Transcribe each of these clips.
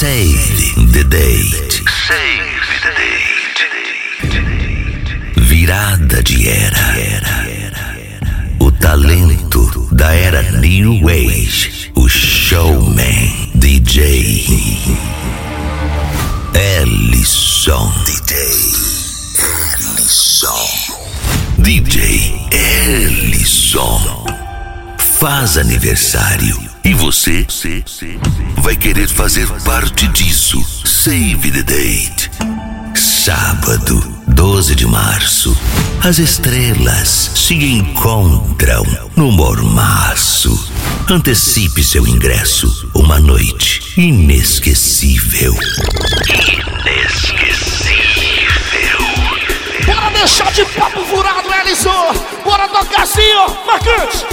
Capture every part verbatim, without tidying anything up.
Save the date. Save the date. Virada de era. O talento da era New Age. O showman D J Ellison. D J Ellison. D J Ellison. Faz aniversário e você vai querer fazer parte disso. Save the date. Sábado, doze de março, as estrelas se encontram no Mormaço. Antecipe seu ingresso. Uma noite inesquecível. Inesquecível. Bora deixar de papo furado, Ellison. Bora tocar assim, ó, marcante.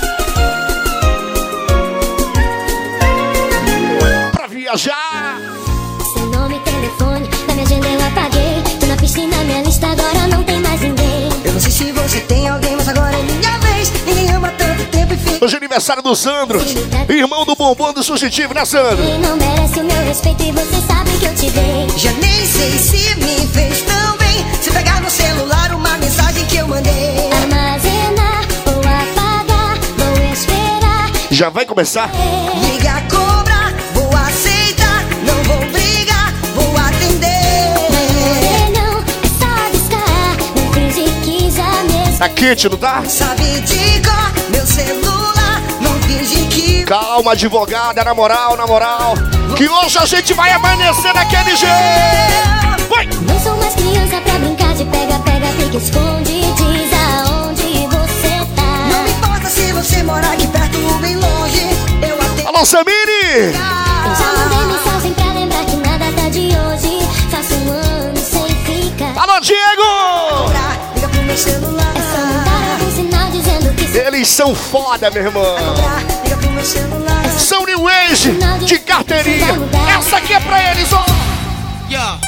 Pra viajar. Seu nome e telefone, na minha agenda eu apaguei. Tô na piscina, minha lista agora não tem mais ninguém. Eu não sei se você tem alguém, mas agora é minha vez. Ninguém ama tanto tempo e fica. Hoje é aniversário do Sandro, irmão do bombom do Sugestivo, né, Sandro? Quem não merece o meu respeito e você sabe que eu te dei. Já nem sei se me fez tão bem. Se pegar no celular uma mensagem que eu mandei. Armazenar ou apagar, vou esperar. Já vai começar? Liga, cobra, vou aceitar. Não vou brigar, vou atender. Não, é só discar. Não finge que já me. Tá quente, não tá? Sabe de cor, meu celular. Não finge que. Calma, advogada, na moral, na moral. Que hoje a gente vai amanhecer daquele jeito. Vai! Não sou mais criança pra brincar de pega, pega, fica, esconde. Diz aonde você tá. Não me importa se você mora aqui perto ou bem longe. Eu até. Alô, Samiri! Eu já mandei mensagem pra lembrar que nada tá de hoje. Faço um ano sem ficar. Alô, Diego! Liga pro meu celular. É só mandar algum sinal dizendo que se... Eles são foda, meu irmão. Liga pro meu celular. É são New Age de carteirinha. Essa aqui é pra eles, ó. Yeah.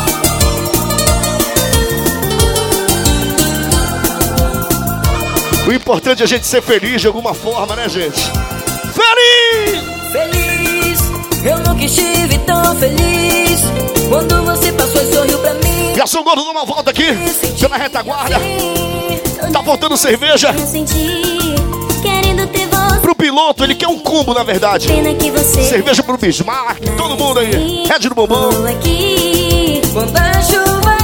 O importante é a gente ser feliz de alguma forma, né, gente? Feliz! Feliz, eu nunca estive tão feliz. Quando você passou e sorriu pra mim. Garçom Gordo, dá uma volta aqui, pela retaguarda. Tá faltando cerveja. Eu senti, querendo ter você. Pro piloto, ele quer um combo, na verdade. Pena que você. Cerveja pro Bismarck, todo mundo aí. Red do bombom. Quando a chuva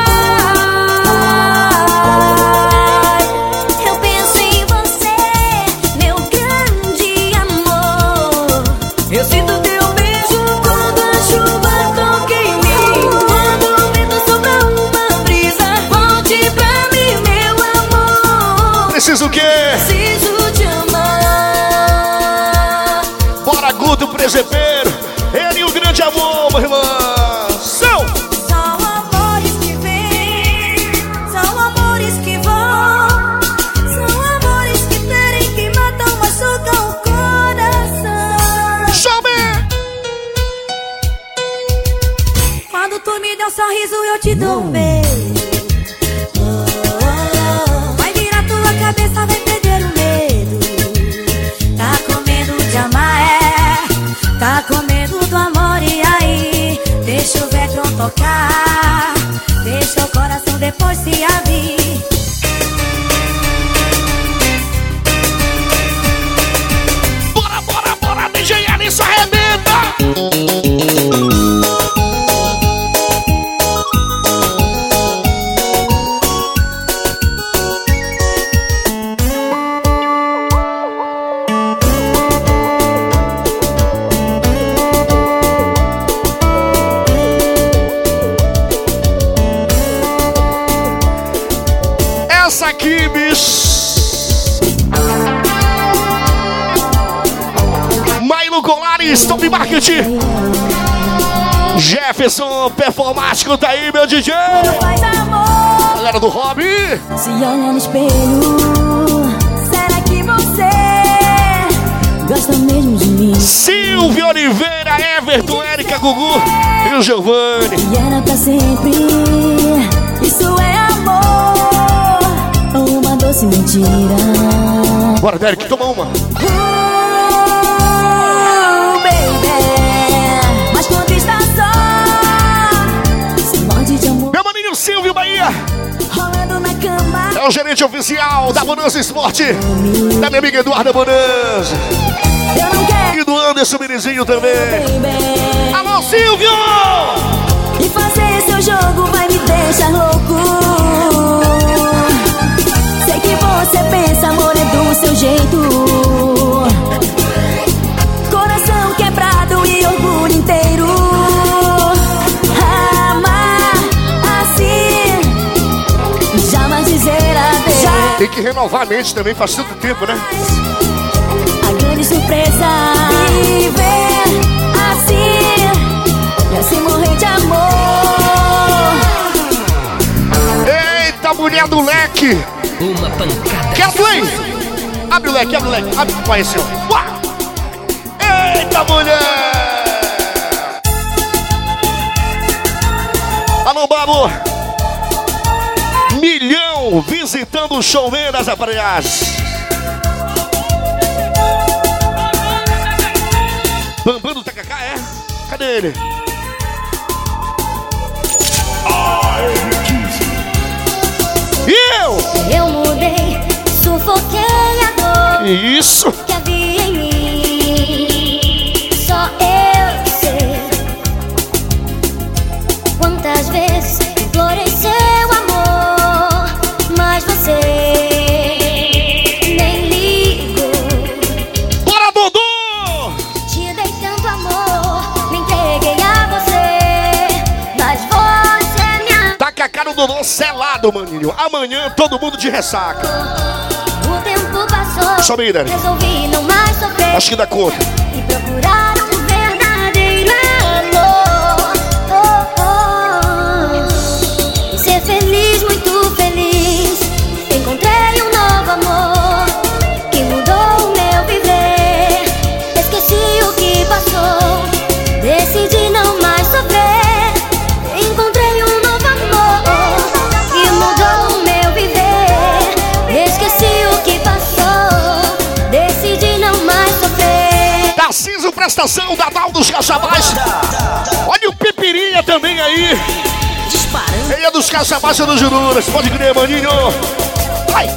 cai, eu penso em você, meu grande amor. Eu sinto teu beijo quando a chuva toca em mim. Quando o vento sopra uma brisa, volte pra mim, meu amor. Preciso o quê? Preciso te amar. Bora, Guto, presepeiro. Ele e o grande amor, meu irmão. São! São amores que vêm, são amores que vão. São amores que querem, que matam, machucam o coração. Chame! Quando tu me dá um sorriso, eu te dou um beijo. Vai virar tua cabeça, vai perder o medo. Tá com medo de amar, é. Tá com medo do amor, e aí? Deixa o vetro tocar. Deixa o coração depois se abrir. Bora, bora, bora, D J Ellison, arrebenta! Essa aqui, bicho. Mailo Colares, Top Marketing. Jefferson Performático, tá aí, meu D J. Faz amor. Galera do Hobby. Se olha no espelho, será que você gosta mesmo de mim? Silvio Oliveira, Everton, Érica, Gugu e o Giovanni. E era pra sempre. Isso é amor ou uma doce mentira? Bora, Derek, toma uma. Uh, baby. Mas quando o gerente oficial da Bonanza Esporte, da minha amiga Eduarda Bonanza. E do Anderson Minizinho também. Alô, Silvio! E fazer seu jogo vai me deixar louco. Sei que você pensa, amor, é do seu jeito. Coração quebrado e orgulho inteiro. Amar assim, jamais dizer adeus. Tem que renovar a mente também, faz tanto tempo, né? A grande surpresa, viver assim, e assim morrer de amor. Eita, mulher do leque! Uma pancada. Kathleen! Abre o leque, abre o leque, abre, apareceu. Uá! Eita, mulher! Alô, Babo! Milhão visitando o showman das aparelhagens. Bambam do Tacacá, é? Cadê ele? E eu? Eu mudei, sufoquei a dor Isso! que havia em mim. Só eu sei quantas vezes implorei seu amor, mas você nem ligou. Bora, Dodô! Te dei tanto amor, me entreguei a você, mas você me amou. Tacacá no Dodô selado, maninho. Amanhã todo mundo de ressaca. O tempo passou, Sobe aí, Dani. resolvi não mais sofrer. Acho que dá conta. E procurar um verdadeiro amor. Oh, oh. E ser feliz, muito feliz. Encontrei um novo amor que mudou o meu viver. Esqueci o que passou, decidi não mais sofrer. Encontrei um novo amor que mudou o meu viver. Esqueci o que passou, decidi não mais sofrer. Tarcísio Prestação da Val dos Cachabás. Olha o Pipirinha também aí. Disparando. Ele é dos Cachabás do Jururas. Pode crer, maninho. Vai!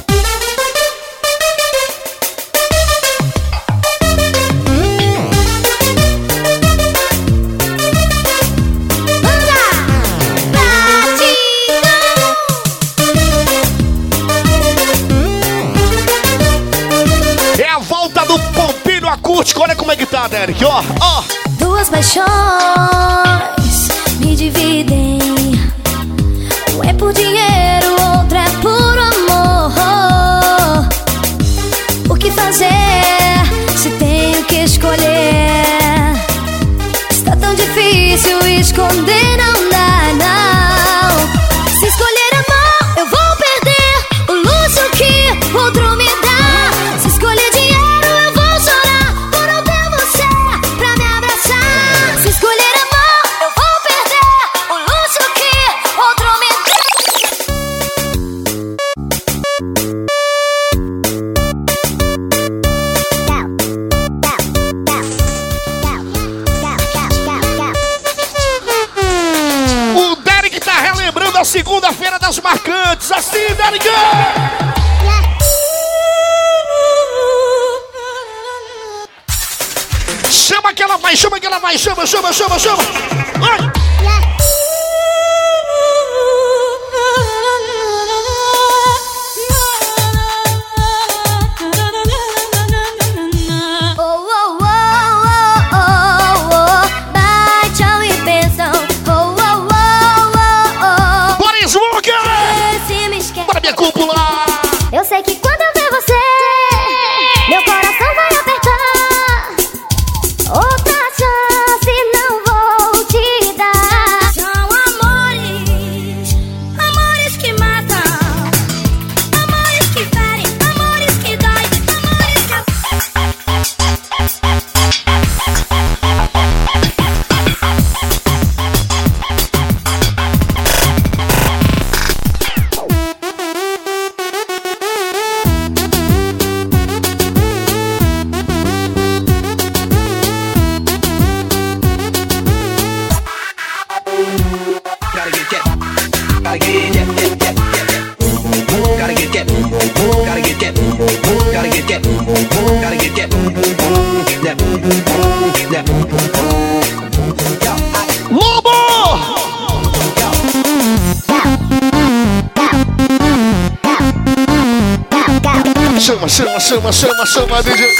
É a volta do Pompilho Acústico. Olha como é que tá, Derek. Ó, ó. Duas paixões me dividem. Um é por dinheiro, outro é por amor. O que fazer se tenho que escolher? Está tão difícil esconder, não dá, não. Se escolher amor, eu vou perder o luxo que outro me dá. Se escolher dinheiro, eu vou chorar por não ter você pra me abraçar. Se escolher amor, eu vou perder o luxo que outro me O Derek tá relembrando a segunda-feira das marcantes. Assim, Derek! Chama que ela vai, chama que ela vai, chama, chama, chama, chama. Ai. Oh, oh, oh, oh, oh, oh. Bate ao e pensam. Oh, oh, oh, oh, oh. Bora, Smoker! Se me esquece. Bora, minha cúpula! Eu sei que quando eu ver você, meu coração vai apertar. Outra chance não vou te dar. São amores, amores que matam, amores que ferem, amores que doem, amores que... Gotta get, get, gotta get, get, get, get, get. Gotta get, get, Lobo! Chama, chama, chama, chama, chama, D J.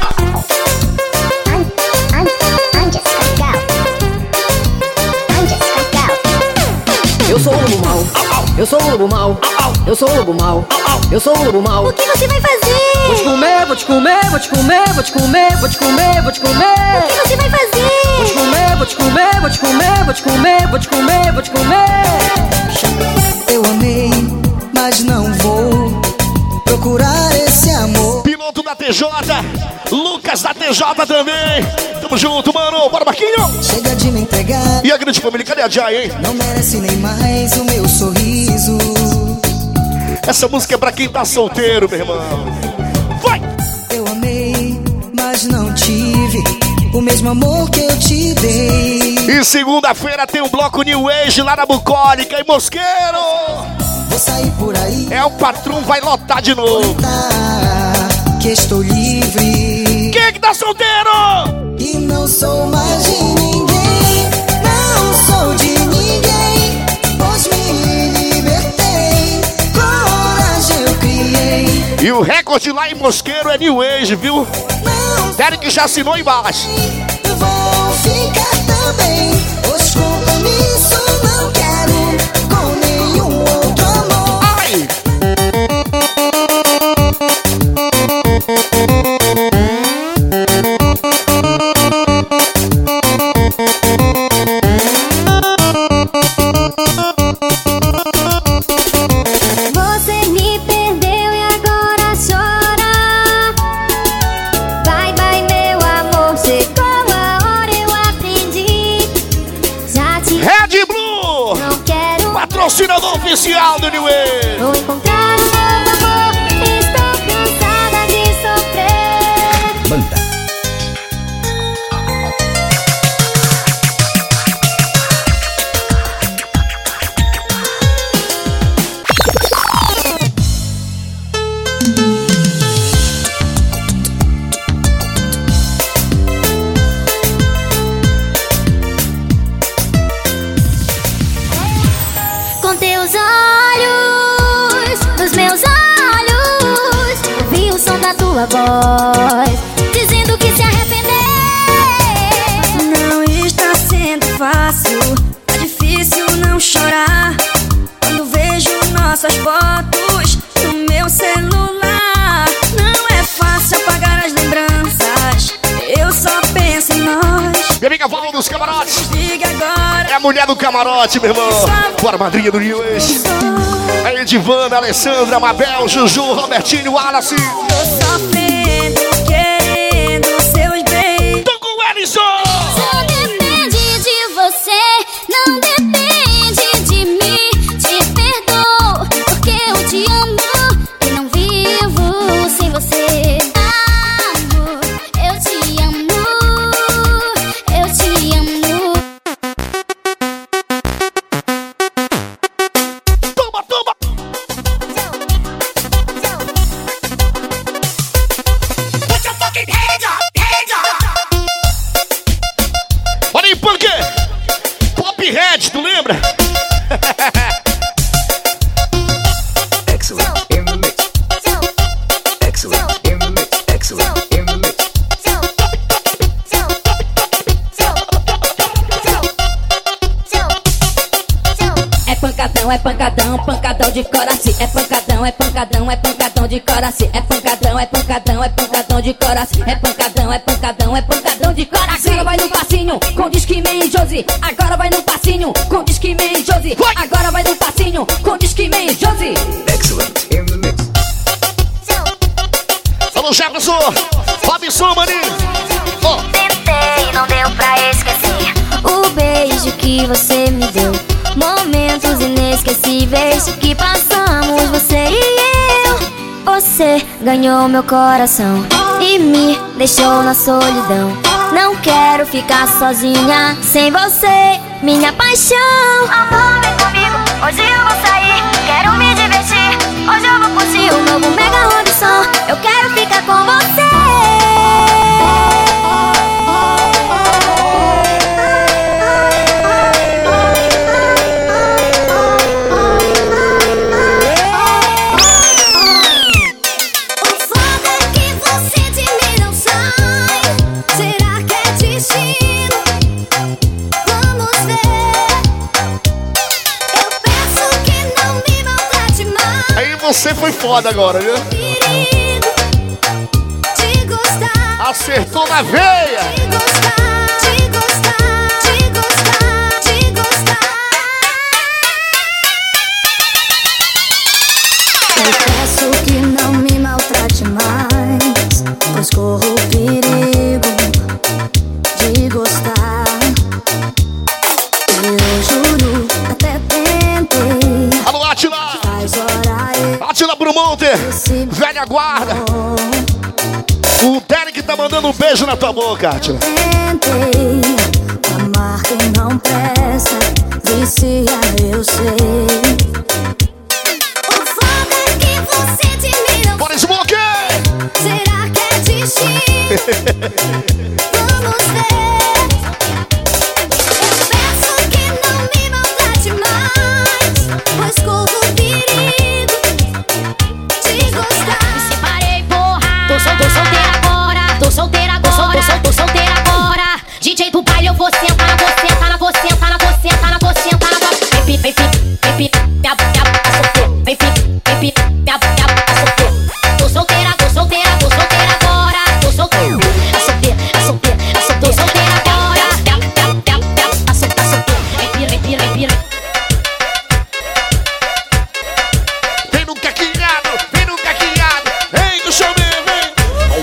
Eu sou o lobo mau, eu sou o lobo mau, eu sou o lobo mau, eu sou o lobo mau. O que você vai fazer? Vou te comer, vou te comer, vou te comer, vou te comer, vou te comer, vou te comer. O que você vai fazer? Vou te comer, vou te comer, vou te comer, vou te comer, vou te comer, vou te comer. Eu amei, mas não vou procurar esse amor. Piloto da T J, Lucas da T J também. Tamo junto, mano. Bora, Marquinho. Chega de me entregar. E a grande família, cadê a Jai, hein? Não merece nem mais o meu sorriso. Essa música é pra quem tá solteiro, meu irmão. Vai! Eu amei, mas não tive o mesmo amor que eu te dei. E segunda-feira tem um bloco New Age lá na Bucólica, em Mosqueiro. Vou sair por aí. É, o patrão vai lotar de novo. Que estou livre. Quem é que tá solteiro? E não sou mais de ninguém. Não sou de ninguém. Pois me libertei. Coragem eu criei. E o recorde lá em Mosqueiro é New Age, viu? Não Derek já assinou embaixo. eu vou ficar também. Os compromissos não quero com nenhum outro amor. Ai! Você me perdeu e agora chora. Vai, vai, meu amor, chegou a hora, eu aprendi. Já te Red Blue, não quero. patrocinador oficial do New Age. Vou encontrar um novo amor. Estou cansada de sofrer. Manda. Com teus olhos, nos meus olhos, ouvi o som da tua voz, dizendo que se arrepender. Não está sendo fácil, é difícil não chorar quando vejo nossas fotos no meu celular. Não é fácil apagar as lembranças, eu só penso em nós. Minha amiga Val dos Camarotes. Diga agora. É a mulher do camarote, meu irmão. Bora, madrinha do New Age. A Edivana, Alessandra, Mabel, Juju, Robertinho, Wallace. Tô sofrendo, querendo seus beijos. Tô com o Ellison. Só depende de você, não depende de mim. Te perdoo, porque eu te amo e não vivo sem você. Amor, eu te amo, eu te amo. Toma, toma. Olha aí, Punk. Pop Red, tu lembra? Excellent in the mix. Excellent in the mix. Excellent in the mix. É pancadão, é pancadão, pancadão de coração. É pancadão, é pancadão, é pancadão de coração. É pancadão, é pancadão, é pancadão de coração. É pancadão, é pancadão, é pancadão de coração. Agora vai no passinho com Disque Man e Josi. Agora vai no passinho com Disque Man e Josi. Agora vai no passinho com Disque Man e Josi. Excellent in the mix. Alô, Jefferson. Robson, maninho. Ó. Tentei, não deu pra esquecer o beijo que você me deu. Momentos inesquecíveis que passamos, você e eu. Você ganhou meu coração e me deixou na solidão. Não quero ficar sozinha sem você, minha paixão. Amor, vem comigo, hoje eu vou sair. Quero me divertir, hoje eu vou curtir o novo Mega Robson. Eu quero ficar com você. você foi foda agora, viu? Perigo de gostar, Acertou na veia. de gostar, de gostar, de gostar, de gostar. Eu peço que não me maltrate mais, pois corro o perigo de gostar. Eu juro, até tentei. Alô, Atila! Faz hora eu Atila pro monte. esse Velha guarda. amor. O Derek tá mandando um beijo na tua boca, Atila. Tentei amar quem não presta, vicia eu sei. O foda é que você de mim não. Bora, Smoke! Será que é destino? Vamos ver. Eu peço que não me maltrate mais, pois corro o perigo de gostar. Me separei, porra. Tô, sol, tô solteira agora. Tô solteira agora. Tô, sol, tô, sol, tô solteira agora. D J do baile, eu vou sentar na você, sentar na você, sentar na você, sentar na você, sentar na você. Vem, vem, vem, vem, vem, minha minha tá solteira. Vem, vem, vem, minha minha tá solteira. Tô solteira, tô solteira, tô solteira agora. Tô solteira, tá solteira, tá solteira, tá solteira. Tô solteira agora. Minha, minha, minha, minha tá solteira, tá solteira. Vem, vira, vem, vira, vem, vira. Vem no caquinhado, vem no caquinhado. Vem do show, vem, vem.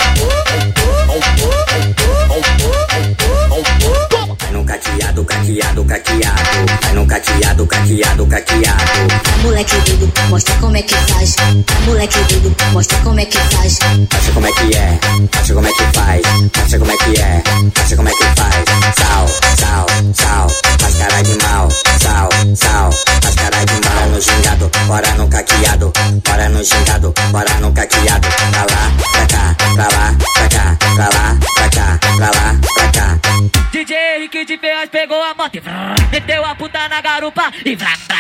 Vai no caqueado, caqueado, caqueado. Vai no caqueado, caqueado, caqueado. Moleque doido, mostra como é que faz. Moleque doido, mostra como é que faz. Acha como é que é, acha como é que faz. Acha como é que é, acha como é que faz. Sal, sal, sal, faz cara de mal. Sal, sal, faz cara de mal. No gingado, bora no caqueado. Bora no gingado, bora no caqueado. Pra lá, pra cá, pra lá, pra cá, pra lá, pra cá, pra lá, pra cá. D J Henrique de Ferraz pegou a moto e vrá, meteu a puta na garupa e vrá, vrá.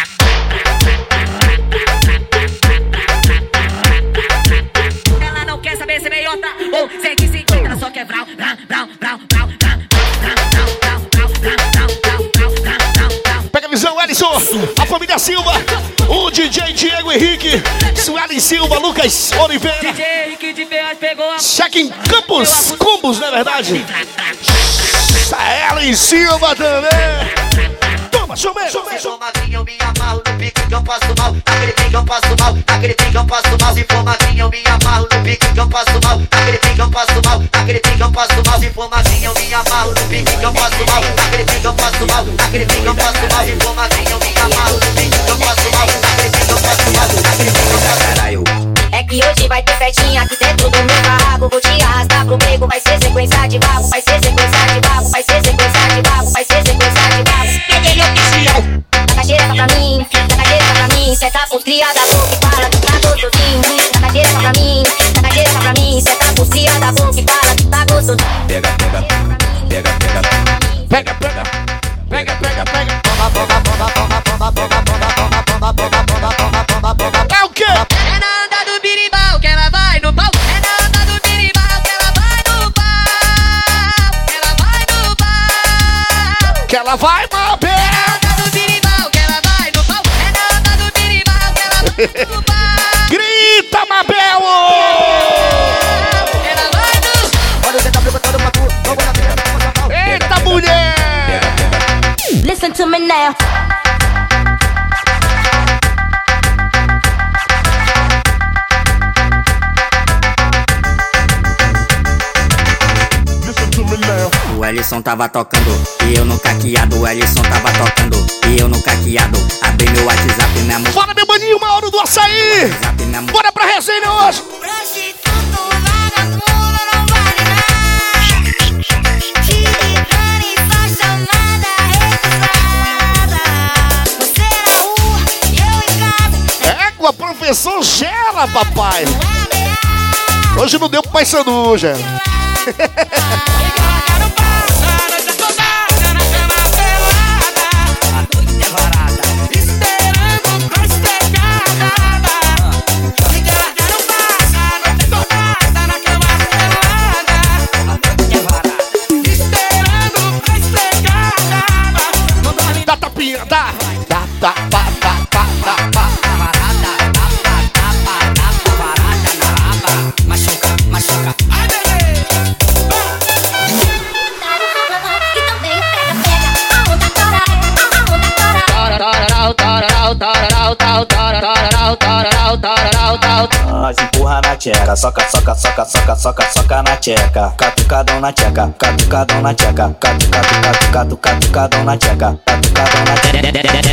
Ela não quer saber se é meiota ou cento e cinquenta, ela só quer vrau, vrau, vrau, vrau, vrau, vrau, vrau, vrau, vrau, vrau, vrau, vrau, vrau, vrau, vrau. Pega a visão, Ellison. A família Silva. O D J Diego Henrique. Sueli Silva, Lucas Oliveira. D J Henrique de Ferraz pegou a Cheque em Campos. Cumbos, não é verdade? Ellen Silva também. Toma, chumei, chumei, Se for magrinha eu me amarro no pique que eu passo mal. Naquele pique eu passo mal, naquele pique eu passo mal. Se for magrinha eu me amarro no pique que eu passo mal. Naquele pique eu passo mal, naquele pique eu passo mal. Se for magrinha eu me amarro no pique que eu passo mal. Naquele pique eu passo mal, naquele pique eu passo mal. Se for magrinha eu me amarro no pique que eu passo mal. Naquele pique eu passo mal, naquele pique eu passo mal. Caralho. É que hoje vai ter festinha aqui dentro do meu carro. Vou te arrastar pro meio, vai ser sequência de vago. Vai ser sequência de vago, vai ser sequência de vago. Vai ser sequência de vago. Peguei oficial. Taca xereca pra mim, taca xereca pra mim. Senta por tria da boca e fala que tá gostosinho. Taca xereca pra mim, taca xereca pra mim. Senta por tria da boca e fala que tá gostosinho. Pega, pega, pega, pega. Pega, pega. Pega, pega, pega. É o quê? É na onda do birimbau que ela vai no pau. É na onda do birimbau que ela vai no pau. Ela vai no pau. Que ela vai, Mabel. É na onda do birimbau que ela vai no pau. É na onda do birimbau que ela vai no pau. Grita, Mabel. Ela vai no... Olha, você tá perguntando pra tu. Vamos na frente, vamos na frente. Eita, mulher. Listen to me now. O Ellison tava tocando e eu no caqueado. O Ellison tava tocando e eu no caqueado. Abri meu WhatsApp, minha música. Fala, meu maninho, Mauro do Açaí. WhatsApp, minha música. Bora pra resenha hoje. Prostituto, vagabundo, não vale nada. Te ligando e faz chamada recusada. Você na rua e eu em casa. Égua, professor Gela, papai. Hoje não deu pro Pai Sandu, Gela. Dá tapinha, dá. Dá, dá, dá, dá, dá, dá, dá. Nós empurra na tcheca, soca, soca, soca, soca, soca, soca na tcheca. Catucadão na tcheca, catucadão na tcheca. Catu, catu, catu, catu, catucadão na tcheca. Catucadão na tcheca.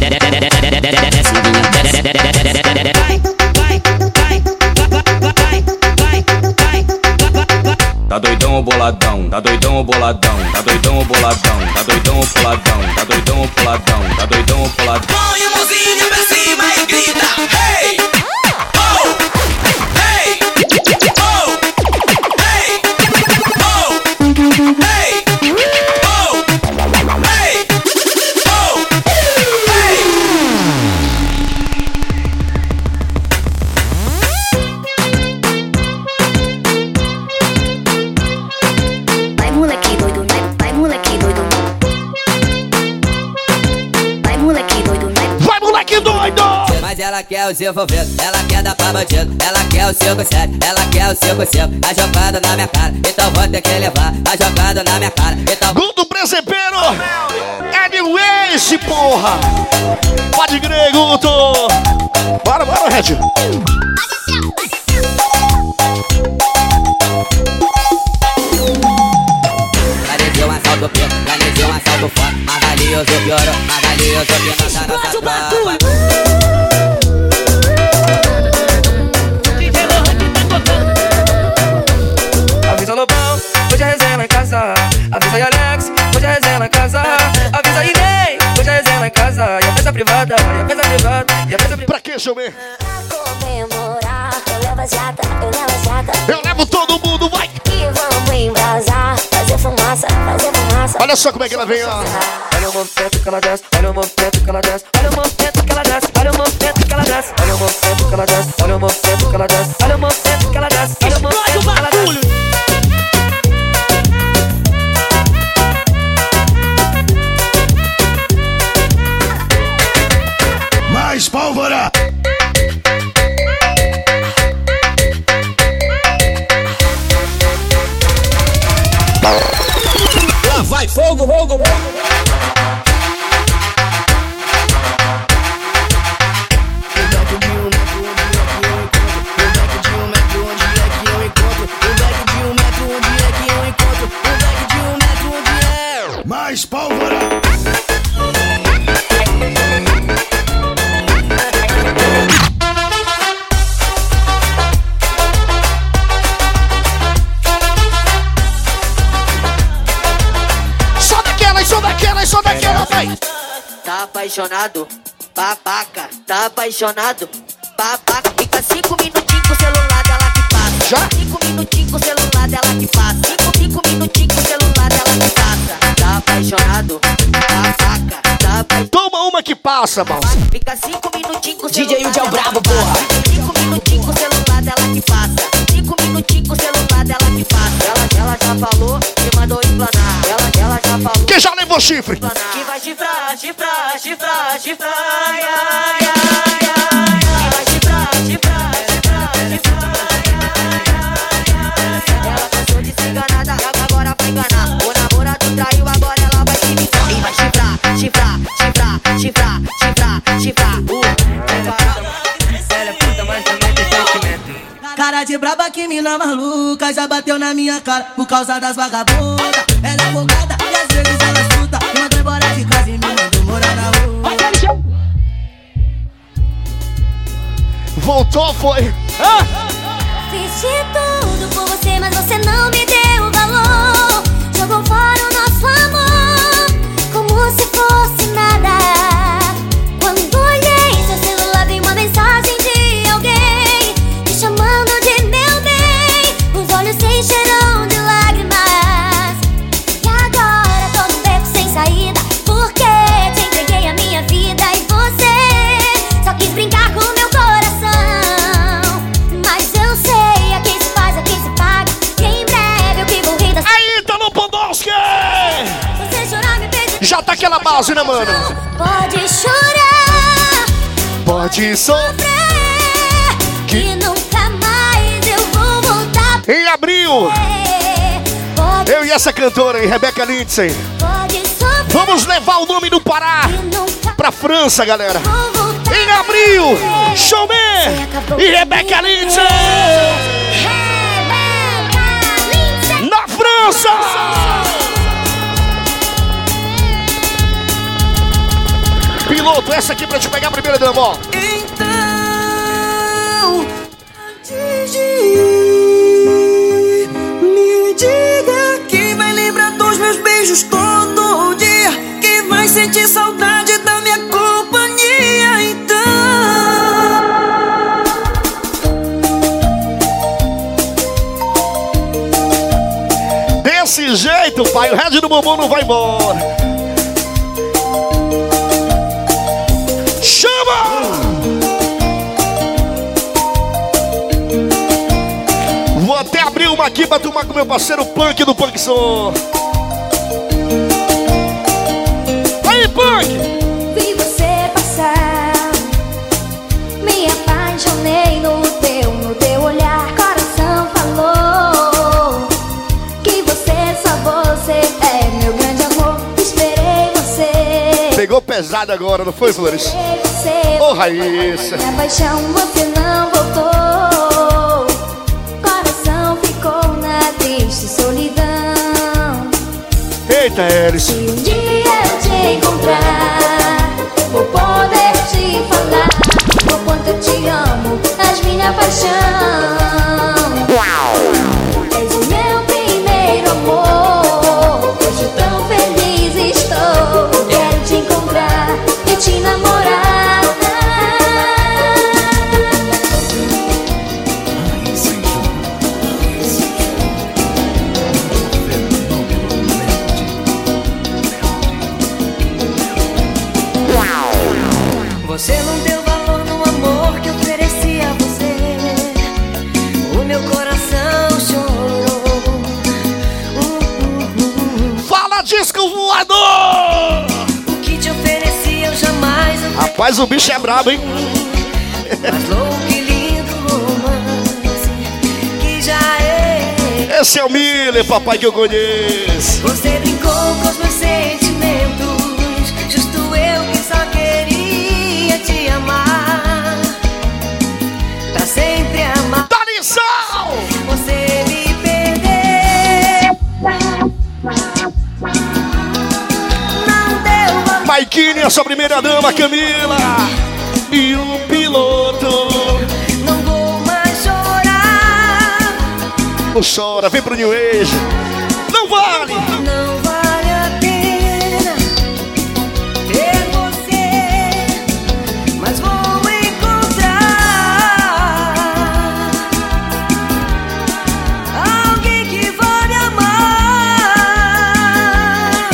Tá doidão ou boladão, tá doidão ou boladão, tá doidão ou boladão, tá doidão ou boladão, tá doidão ou boladão, tá doidão ou boladão. Põe a mãozinha pra cima e grita, hey! Oh! Hey! Oh! Hey! Oh! Hey! Oh! Hey! Oh! Vai moleque doido, vai moleque doido. Vai moleque doido, vai moleque doido. Mas ela quer o seu envolvido, ela quer dar pra bandido. Ela quer o cinco sete, ela quer o cinco cinco. A jogada na minha cara, então vou ter que levar. A jogada na minha cara, então... Gol do Presepeiro é de Waze, porra. Pode crer, Guto. Bora, bora, Red. Planejou um assalto preto, planejou um assalto forte. Magalioso piorou, magalioso que mata nossa tropa. Avisa Lobão, hoje a resenha lá em casa. Avisa aí Alex, hoje a resenha lá em casa. Avisa aí Ney, hoje a resenha lá em casa. E a festa privada, e a festa privada, e a festa privada. Pra que, Chumê? comemorar, eu levo a jata, eu levo a jata. Eu levo todo mundo, vai! E vamos embrasar, fazer fumaça, fazer fumaça. Olha só como é que ela vem, ó. Olha o movimento que ela desce, olha o movimento que ela desce. Olha o movimento que ela desce, olha o movimento que ela desce. Olha o movimento que ela desce, olha o movimento que ela desce. Olha o movimento que ela desce, olha o movimento que ela desce. Mais pólvora! Lá vai fogo, fogo, fogo. Mais pólvora! Só daquela, só daquela, só daquela, vai! Tá apaixonado, babaca, tá apaixonado, babaca. Fica cinco minutinhos com o celular dela que passa. Já? Cinco minutinhos com o celular dela que passa. Cinco, cinco minutinhos com o celular dela que passa. Tá apaixonado, babaca, tá apaixonado. Toma uma que passa, mal. Fica cinco minutinhos com o D celular. J Udi é o brabo, porra. Cinco minutinhos com o celular dela que passa. Cinco minutinhos com o celular dela que passa. Ela, ela já falou que mandou explanar. Ela, ela já falou. Quem já levou chifre? Que vai chifrar, chifrar, chifrar, chifrar, ai, ai, ai, ai. Que vai chifrar, chifrar, chifrar, chifrar, ai, ai, ai. Ela cansou de ser enganada, agora vai enganar. O namorado traiu, agora ela vai se vingar. E vai chifrar, chifrar, chifrar, chifrar, chifrar, chifrar. Ela é puta, mas também tem sentimento. Cara de braba que mina maluca já bateu na minha cara por causa das vagabundas. Ela é folgada e às vezes ela chuta. Me mandou embora de casa e me mandou morar na rua. Voltou, foi. Ah! Fiz de tudo por você, mas você não me deu valor. Jogou fora o nosso amor, como se fosse nada. Quando olhei seu celular, vi uma mensagem de alguém me chamando de meu bem. Os olhos se encheram de lágrimas. E agora tô num beco sem saída, porque te entreguei a minha vida e você só quis brincar com meu coração. Mas eu sei, a quem se faz, a quem se paga. E em breve eu que vou rir das... Aí, tá no Podolski! Você chorar, me pedir... Já tá aquela base, né, mano? Pode chorar, pode sofrer, que nunca mais eu vou voltar. Em abril, Pode, eu e essa cantora aí, Rebeca Lindsay, pode sofrer, vamos levar o nome do Pará que nunca pra França, galera. vou voltar. Em abril, Showman e Rebeca Lindsay. Na França. Piloto, essa aqui pra te pegar a primeira dama, ó. Então, antes de ir, me diga que vai lembrar dos meus beijos todo dia, que vai sentir saudade da minha companhia. Então, desse jeito, pai, o Red do Bombom não vai embora. Vou até abrir uma aqui pra tomar com meu parceiro Punk do Punk Som. Aí, Punk! Vi você passar, me apaixonei no teu, no teu olhar. Coração falou que você, só você é meu grande amor. Esperei você. Pegou pesado agora, não foi, Flores? Ô, oh, Raíssa. Minha paixão, você não voltou. Coração ficou na triste solidão. Eita, Elis. Se um dia eu te encontrar, vou poder te falar o quanto eu te amo, és minha paixão. És o meu primeiro amor. Hoje tão feliz estou. Quero te encontrar e te namorar. você não deu valor no amor que ofereci a você. O meu coração chorou. Uh, uh, uh. Fala, disco voador! O que te ofereci eu jamais ofereci. Rapaz, o bicho é brabo, hein? Mas louco e lindo romance que já é. Esse é o Miller, papai, que eu conheço. Você brincou com os meus sentimentos. Justo eu que só queria te amar, pra sempre amar. Dá lição! Você me perdeu. Não deu valor. Maiquine, a sua primeira dama, Camila. E o piloto. Não vou mais chorar. Não chora, vem pro New Age. Não vale! Não vale a pena ter você, mas vou encontrar alguém que vale amar.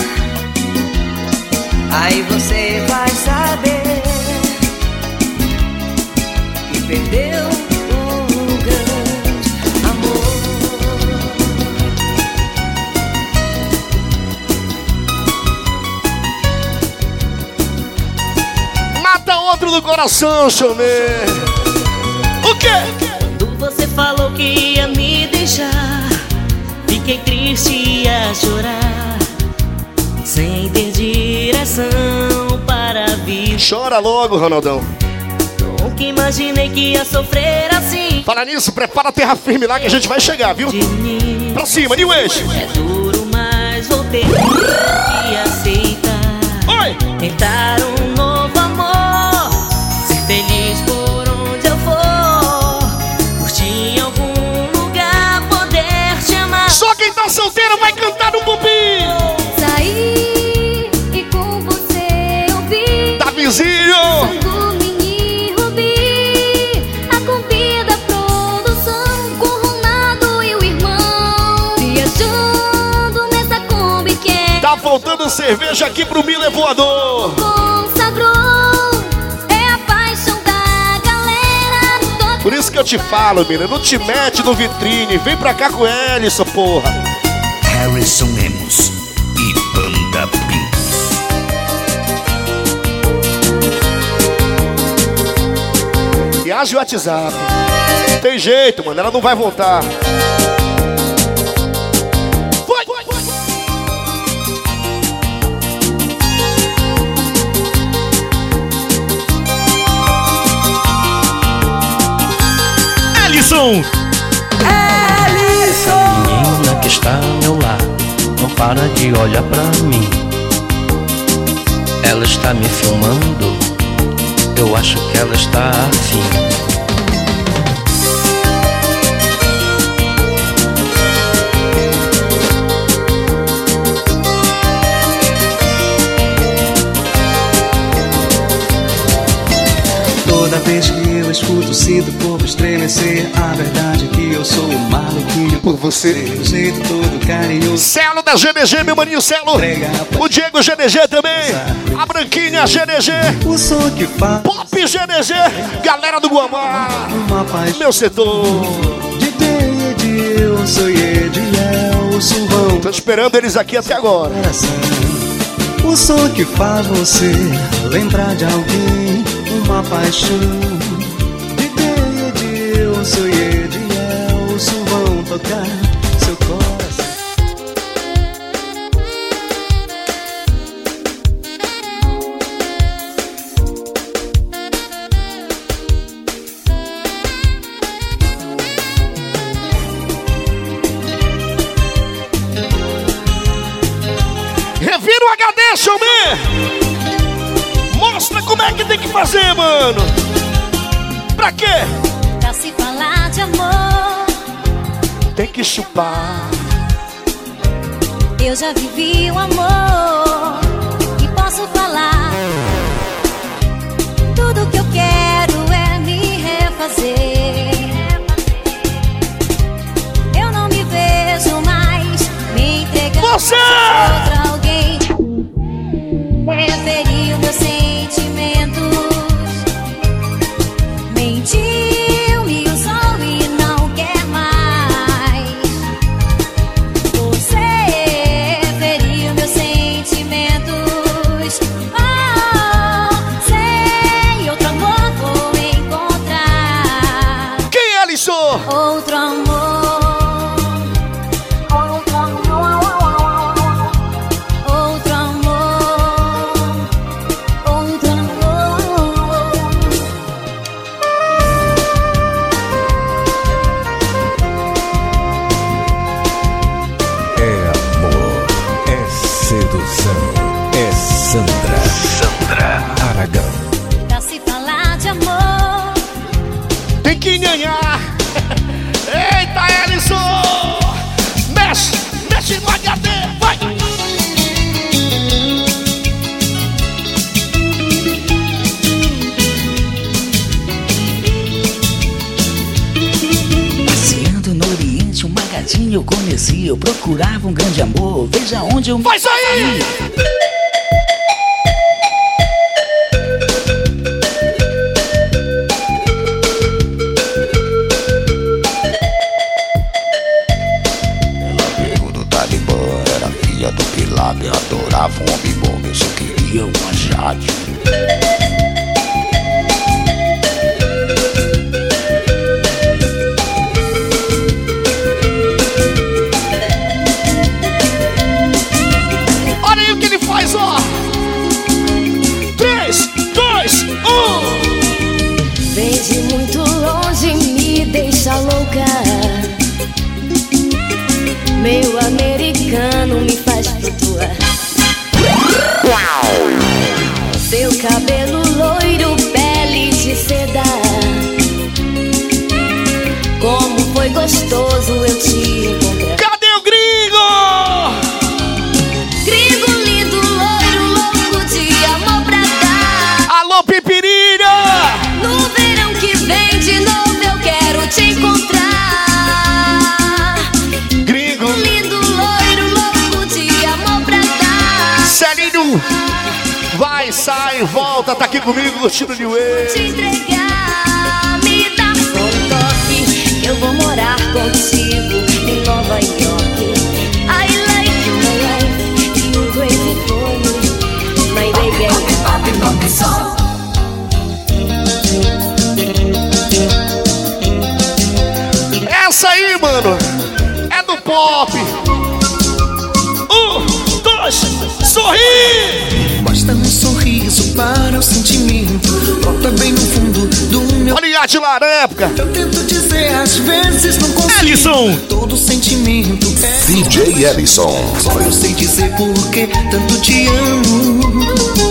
Aí você vai saber que perdeu um grande amor. Mata outro do coração, Chomé. O quê? Quando você falou que ia me deixar, fiquei triste e a chorar, sem ter direção para a vida. Chora logo, Ronaldão. Nunca imaginei que ia sofrer assim. Fala nisso, prepara a terra firme lá que a gente vai chegar, viu? Pra cima, New Age. É duro, mas vou ter que aceitar. Oi! Tentar um novo amor, ser feliz por onde eu for, curtir em algum lugar, poder te amar. Só quem tá solteiro vai cantar no pupim. Saí e com você eu vi Tá vizinho. do Mini Rubi, a convida produção com Ronaldo e o irmão, viajando nessa Kombi que é Tá faltando cerveja aqui pro Miller Voador. consagrou, é a paixão da galera. Toca Por isso que eu te falo, Miller, não te mete no vitrine. Vem pra cá com o Ellison, porra. Harrison Lemos e Banda Pintos. Viaja o WhatsApp. Tem jeito, mano, ela não vai voltar. Vai, vai, vai. Ellison. Essa menina que está ao meu lado não para de olhar pra mim. Ela está me filmando, eu acho que ela está afim. Toda vez que eu escuto, sinto o corpo estremecer. A verdade é que eu sou um maluquinho por você. Do jeito todo carinhoso. Celo da G D G, meu maninho Celo. O Diego G D G também. A Branquinha G D G. O som que faz. Pop G D G. Galera do Guamá. Meu setor. De D, de eu, sou Ediel, o surrão. Tô esperando eles aqui até agora. O som que faz você lembrar de alguém, uma paixão. De D, de eu, sou Ediel, o surrão tocar seu coração. Revira o H D, showman! Mostra como é que tem que fazer, mano! Pra quê? Pra se falar de amor, tem que chupar. Eu já vivi o amor e posso falar. Tudo que eu quero é me refazer. Eu não me vejo mais me entregando Você! a outra alguém. Referi os meus sentimentos. Mentiu, me usou e não quer mais. Você feriu meus sentimentos. Oh, sei, outro amor vou encontrar. Quem é Alisson? Outro amor. Outro amor. Outro amor. Outro amor. É amor, é sedução, é Sandra. Sandra Aragão. Pra se falar de amor, Tem que nhanhar! Eita, Ellison! Mexe, mexe no H D, vai! Passeando no Oriente, um magadinho eu conheci. Eu procurava um grande amor, veja onde eu me Faz aí! Veio do Talibã, era filha do Pilato. Eu adorava um homem bom, eu só queria uma Jade. Olha aí o que ele faz, ó! três, dois, um! vem de muito longe, me deixa louca. Meu americano me faz flutuar. Seu cabelo loiro, pele de seda. Como foi gostoso eu te encontrar. Cadê o gringo? Gringo lindo, loiro, louco de amor pra dar. Alô, Pipirinha! No verão que vem de novo eu quero te encontrar. Gringo! Lindo, loiro, louco de amor pra dar. Celinho! Vai, sai, volta, tá aqui comigo, curtindo New Wave. Te entregar, me dá um toque. Eu vou morar contigo em Nova York. I like you, my life, you're crazy for me. My baby, pop, pop, pop, song. Essa aí, mano, é do pop. Um, dois, sorri! Basta um sorriso para o sentimento. Brota bem no fundo do meu. Olha, de lá na época. Eu tento dizer, às vezes não consigo. Ellison. Todo sentimento é D J Ellison. Só eu sei dizer por que tanto te amo.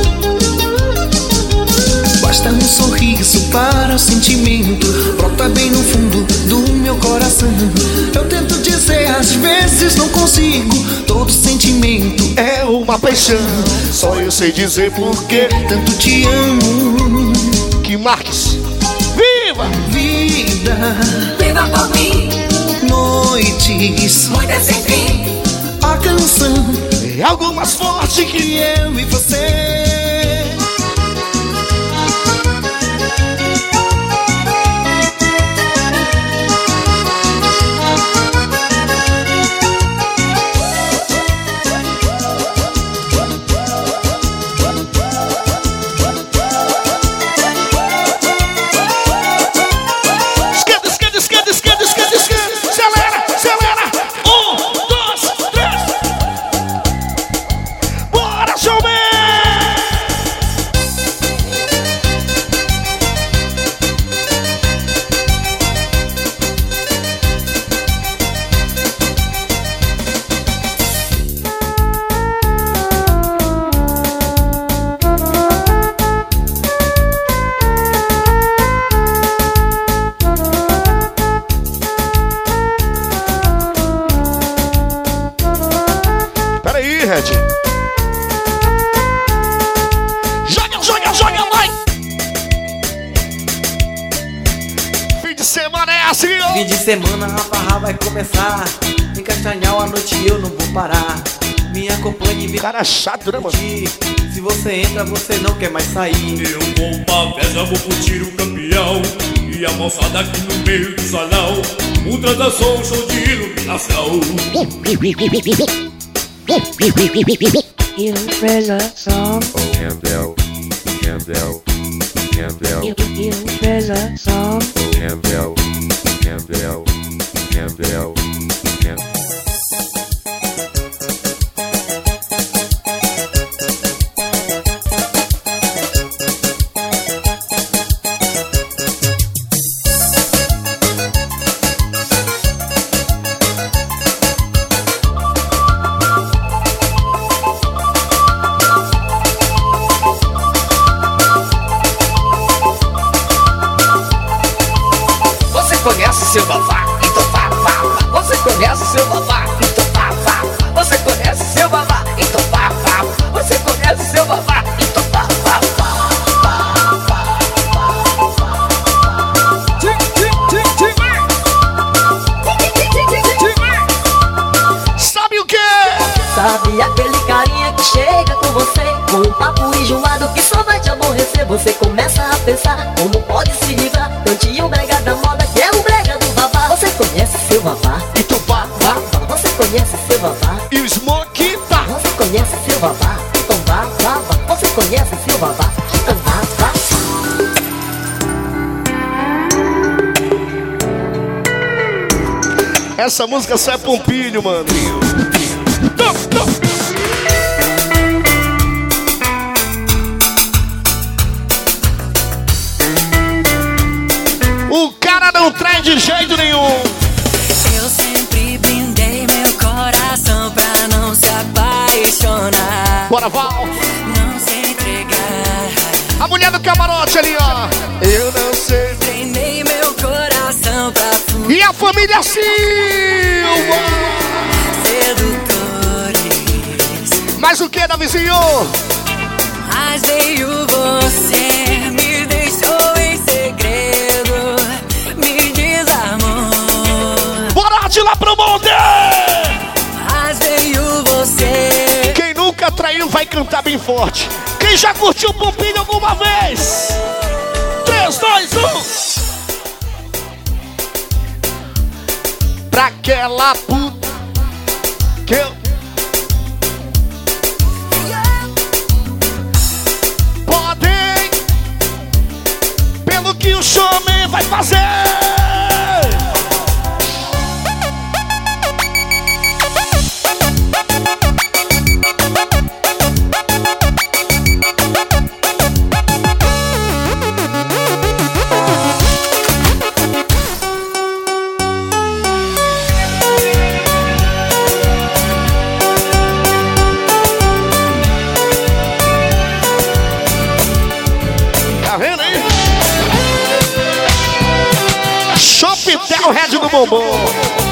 Basta um sorriso para o sentimento, brota bem no fundo do meu coração. Eu tento dizer, às vezes não consigo. Todo sentimento é uma paixão. Só eu sei dizer por que tanto te amo. Que Marques, viva! Vida, viva por mim. Noites, muitas sem fim. A canção é algo mais forte que eu e você. Joga, joga, joga, vai! Fim de semana é assim, ó! Fim de semana a farra vai começar. Em Castanhal a noite eu não vou parar. Me acompanhe e vem. Cara chato, né, mano? Se você entra, você não quer mais sair. Eu vou pra festa, vou curtir o campeão. E a moçada aqui no meio do salão. Ultrassom, show de iluminação. You press a song. Oh, Campbell, Campbell, Campbell. You, you press a song. Oh, Campbell, Campbell, Campbell, Campbell. Seu babá, então vá, vá, vá. Você conhece seu babá, então vá, vá, vá. Você conhece seu babá, então vá, vá, vá. Você conhece seu babá, então vá, vá, vá. Sabe o que? Sabe aquele carinha que chega com você com um papo enjoado que só vai te aborrecer. Você começa a pensar como pode se livrar. Cantinho brega da moda que é o brega do babá. Você conhece seu babá? Então vá, vá, vá. Você conhece seu babá? E o Smoke tá. Você conhece seu babá? Então vá, vá, vá. Você conhece seu babá? Então vá, vá. Essa música só é pompilho, mano. Tom, tom. O cara não traz de jeito nenhum. Eu sempre blindei meu coração pra não se apaixonar. Bora, Val. Não se entregar. A mulher do camarote ali, ó. Eu não sei. Treinei meu coração pra fugir. E a família Silva. Sedutores. Mas o que, Davizinho? Mas veio você, me deixou em segredo, me desarmou. Bora de lá pro monte! Mas veio você. Quem nunca traiu vai cantar bem forte. Quem já curtiu o pompilho alguma vez? três, dois, um. Pra aquela puta que eu... Podem, pelo que o showman vai fazer. Tá vendo aí? Chopitel Red do Bombom.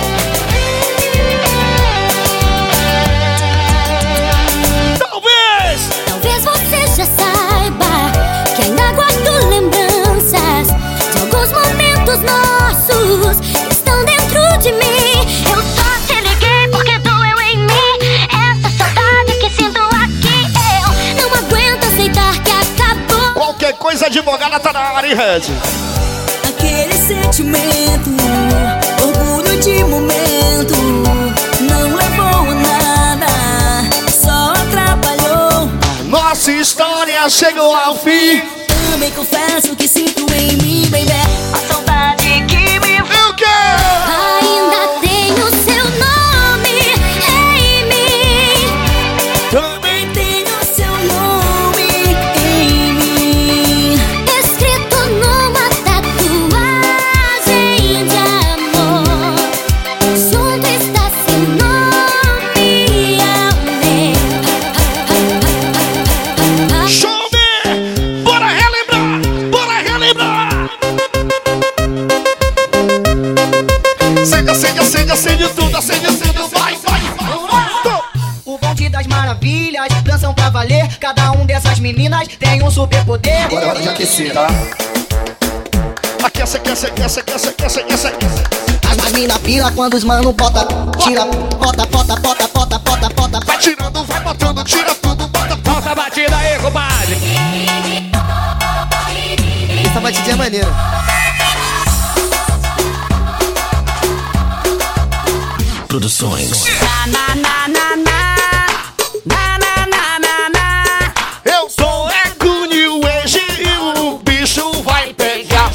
Talvez! Talvez você já saiba que ainda guardo lembranças de alguns momentos nossos que estão dentro de mim. Eu só te liguei porque doeu em mim essa saudade que sinto aqui. Eu não aguento aceitar que acabou. Qualquer coisa advogada tá na área, hein, Red? Aquele sentimento, orgulho de momento, não levou a nada, só atrapalhou. Nossa história chegou ao fim. Também confesso que sinto em mim, baby, a saudade que me... Eu quero! Ainda tenho seu nome em mim. Também tenho seu nome em mim, escrito numa tatuagem de amor. Junto está seu nome ao meu. Chove! Bora relembrar! Bora relembrar! Acende, acende, acende, acende tudo, acende, acende, vai, vai, vai! O bonde das maravilhas, dançam pra valer. Cada um dessas meninas tem um superpoder. Agora é hora de aquecer, tá? Aquece, aquece, aquece, aquece, aquece, aquece. As, as mina pira quando os mano bota, tira, bota, bota, bota, bota, bota, bota. Vai tirando, vai botando, tira tudo, bota, bota. Solta a batida aí, compadre. Essa batidinha é maneira. Produções. na, na, na, na, na, na, na, na, na. Eu sou é com New Age e o bicho vai pegar.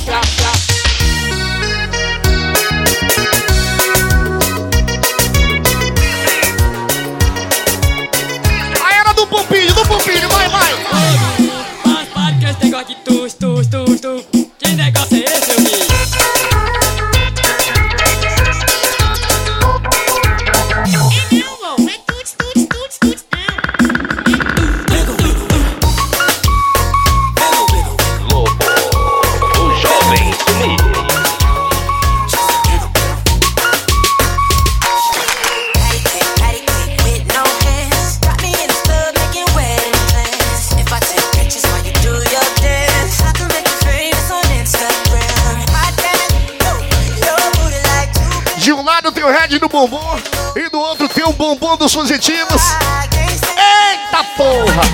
A era do pompinho, do pompinho, vai, vai. Mas para que esse negócio de tus, tus, tus, tus. Que negócio é esse, eu vi? De um lado tem o Red do bombom e do outro tem o bombom dos fugitivos. Eita porra!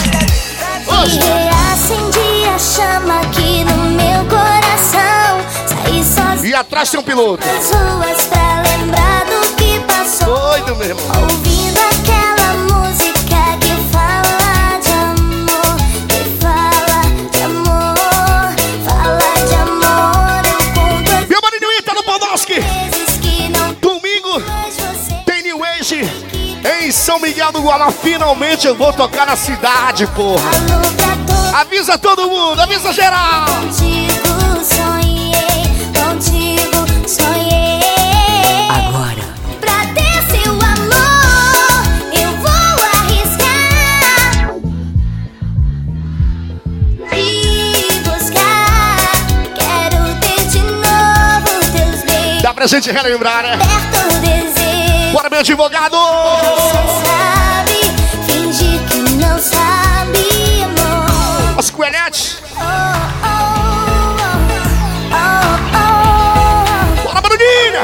E acendi a chama aqui no meu coração. Saí sozinho E atrás tem um piloto. nas ruas pra lembrar do que passou. Doido mesmo. Ouvindo aquela música que fala de amor, que fala de amor, fala de amor. Eu conto as Meu maninho Ítalo Podolski. vezes que não Domingo vejo você. tem New Age em São Miguel do Guará. Finalmente eu vou tocar na cidade, porra. Alô pra todo Avisa todo mundo, avisa geral. contigo, sonhei, contigo, sonhei. Agora. Pra ter seu amor, eu vou arriscar e buscar. Quero ter de novo teus beijos. Dá pra gente relembrar, né? Aperta o desejo. Bora, meu advogado! Você sabe, fingir que não sabe, amor. As coelhetes. Oh, oh, oh, oh, oh. Bora, Bruninha!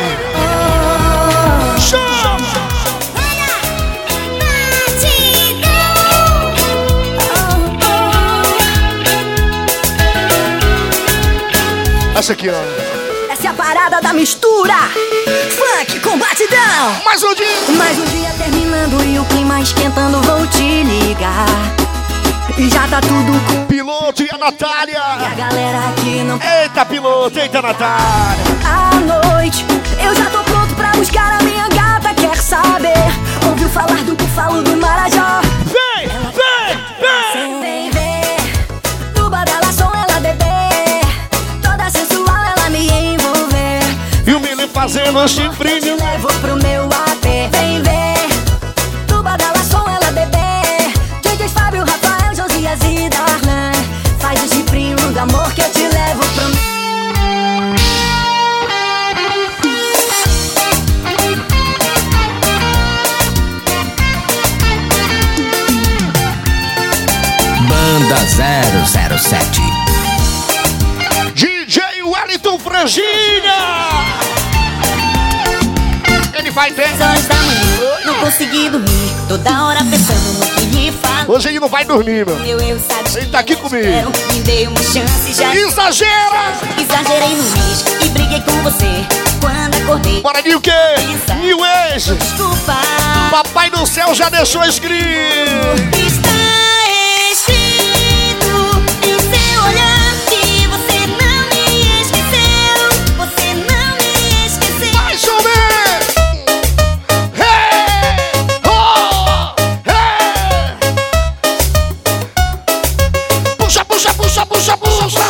Show! Essa aqui, ó. Essa é a parada da mistura, funk com batidão. Mais um dia! Mais um dia terminando e o clima esquentando, vou te ligar. E já tá tudo com Piloto e a Natália. e a galera aqui não. Eita, piloto, eita, Natália. À noite, eu já tô pronto pra buscar a minha gata. Quer saber? Ouviu falar do búfalo do Marajó? Vem, vem, vem! Vem ver, no badalação ela bebê, toda sensual ela me envolver. E o menino fazendo um chifrinho. Levo pro meu A P. Vem ver, no badalação ela bebê, D Js Fábio, Rafael, Josias e Darlan. Faz o chifrinho da zero zero sete. D J Wellington Franginha. Ele vai ter. Horas da manhã, não consegui dormir. Toda hora pensando no que lhe falo. Hoje ele não vai dormir, meu. Meu eu sabe. Ele tá aqui comigo. Espero, me dei uma chance já. Exagera! Exagerei no mês e briguei com você. Quando acordei. Bora, New K! New Age! Desculpa. Papai do céu já deixou escrito. Está escrito em seu olhar que você não me esqueceu. Você não me esqueceu. Vai chover! Hey! Oh! Hey! Puxa, puxa, puxa, puxa, puxa!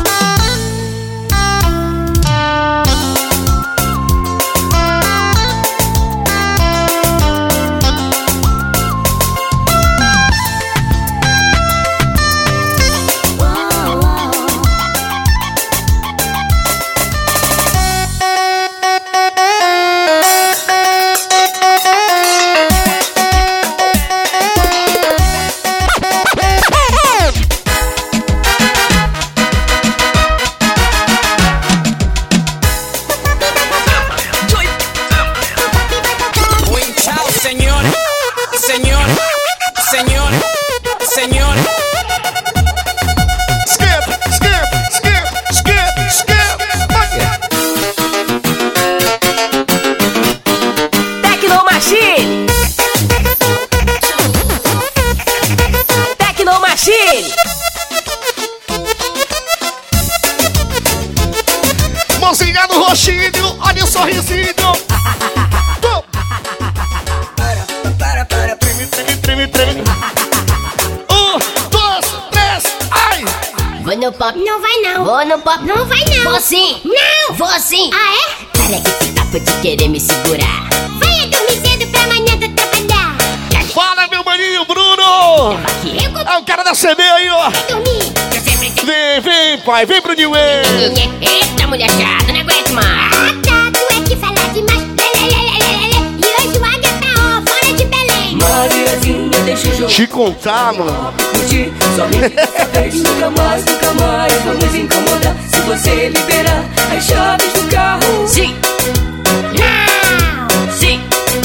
Mãozinha no roxinho, olha o sorrisinho. Para, para, para. Treme, treme, treme, treme. Um, dois, três, ai! Vou no pop, não vai não. Vou no pop, não vai não. Vou sim. Não. Vou sim. Ah, é? Para com esse papo de querer me segurar. Vai dormir cedo pra amanhã tu trabalhar. Fala, meu maninho Bruno! É o cara da C D aí, ó! Vem, vem, pai, vem pro New Age! Eita, mulher chata, não aguento mais! Ah, tá, tu é que fala demais! E hoje o águia tá ó, fora de Belém! Mariazinha, deixa eu jogar. Te contar, mano! Curtir, somente dessa vez, nunca mais, nunca mais vamos incomodar. Se você liberar as chaves do carro. Sim! Não! Sim!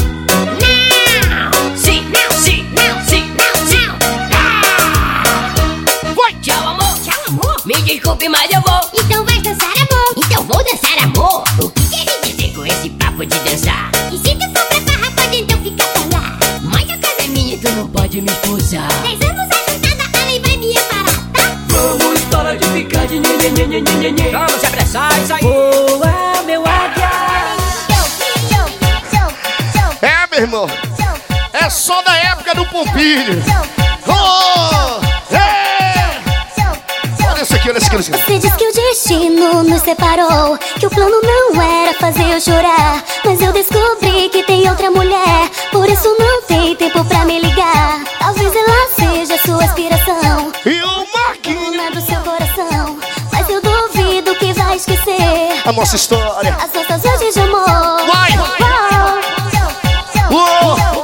Me desculpe, mas eu vou. Então vai dançar, amor. Então vou dançar, amor. O que quer dizer com esse papo de dançar? E se tu for pra farra, pode então ficar pra lá. Mas a casa é minha, tu não pode me expulsar. Dez anos ajuntada, a lei vai me reparar, tá? Vamos parar de ficar de nhe, nhe, nhe, nhe, nhe. Vamos se apressar, isso aí. Voa, meu águia. É, meu irmão. É só da época do Pompilho. Oh! Olha esse aqui, olha esse aqui, olha esse aqui. Você diz que o destino nos separou, que o plano não era fazer eu chorar. Mas eu descobri que tem outra mulher, por isso não tem tempo pra me ligar. Talvez ela seja sua inspiração e o Marquinhos do seu coração. Mas eu duvido que vai esquecer a nossa história, as nossas noites de amor. Vai! Oh, oh, oh,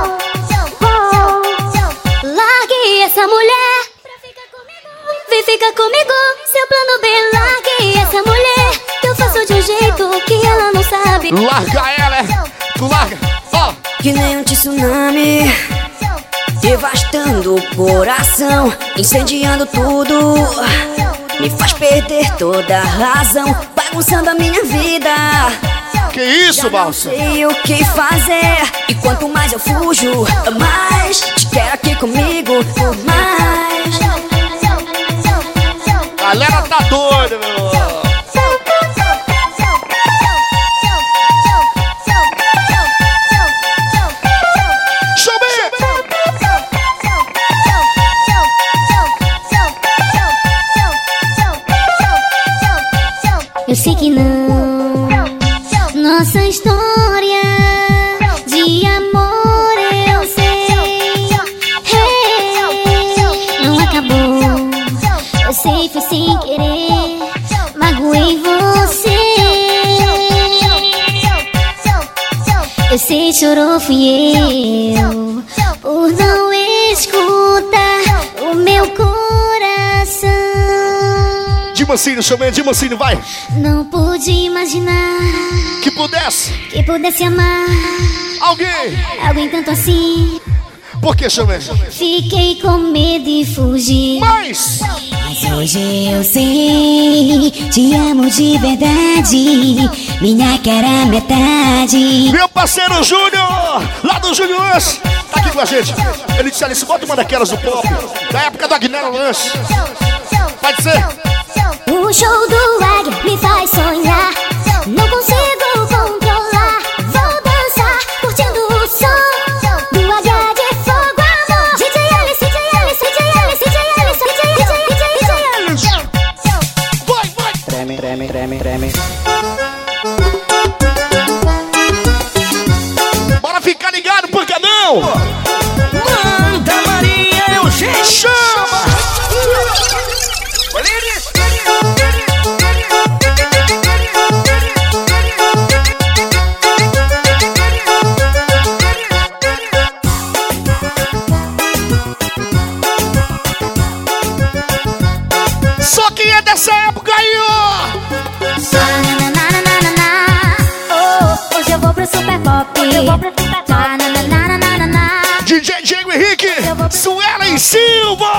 oh. Largue essa mulher, vem ficar comigo, seu plano bem. Largue essa mulher, que eu faço de um jeito que ela não sabe. Larga ela, tu larga, ó. Oh. Que nem um tsunami, devastando o coração, incendiando tudo, me faz perder toda a razão, bagunçando a minha vida. Que isso, Balsa? Não sei o que fazer, e quanto mais eu fujo, mais te quero aqui comigo, mais. A galera tá doida, meu. Eu sei que não, nossa história de amor eu sei, hey, não acabou. Eu sei, foi sem querer, magoei você. Eu sei, chorou, fui eu, por não escutar o meu coração. De mansinho, chamei de mansinho, vai. Não pude imaginar que pudesse, que pudesse amar alguém, alguém tanto assim. Por que, chamei? Fiquei com medo e fugi. Mas, Mas hoje eu sei, te amo de verdade, minha cara metade. Meu parceiro Júnior, lá do Júnior Lanche, tá aqui com a gente. Ele disse, Alice, bota uma daquelas do pop, da época do Agnello Lanche. Pode ser? O show do Águia me faz sonhar, não consigo controlar. Vou dançar, curtindo o som do Águia de Fogo, amor. D J Alice, D J Alice, D J Alice, D J Alice, D J Alice, D J Alice. Vai, vai. Treme, treme, treme, treme. Bora ficar ligado, por que não? Manda Maria, eu gente. Chama! Só quem é dessa época aí, ó! Oh, hoje eu vou pro Super Pop. Hoje eu vou pro Super Pop. D J Diego Henrique, Suelen Silva!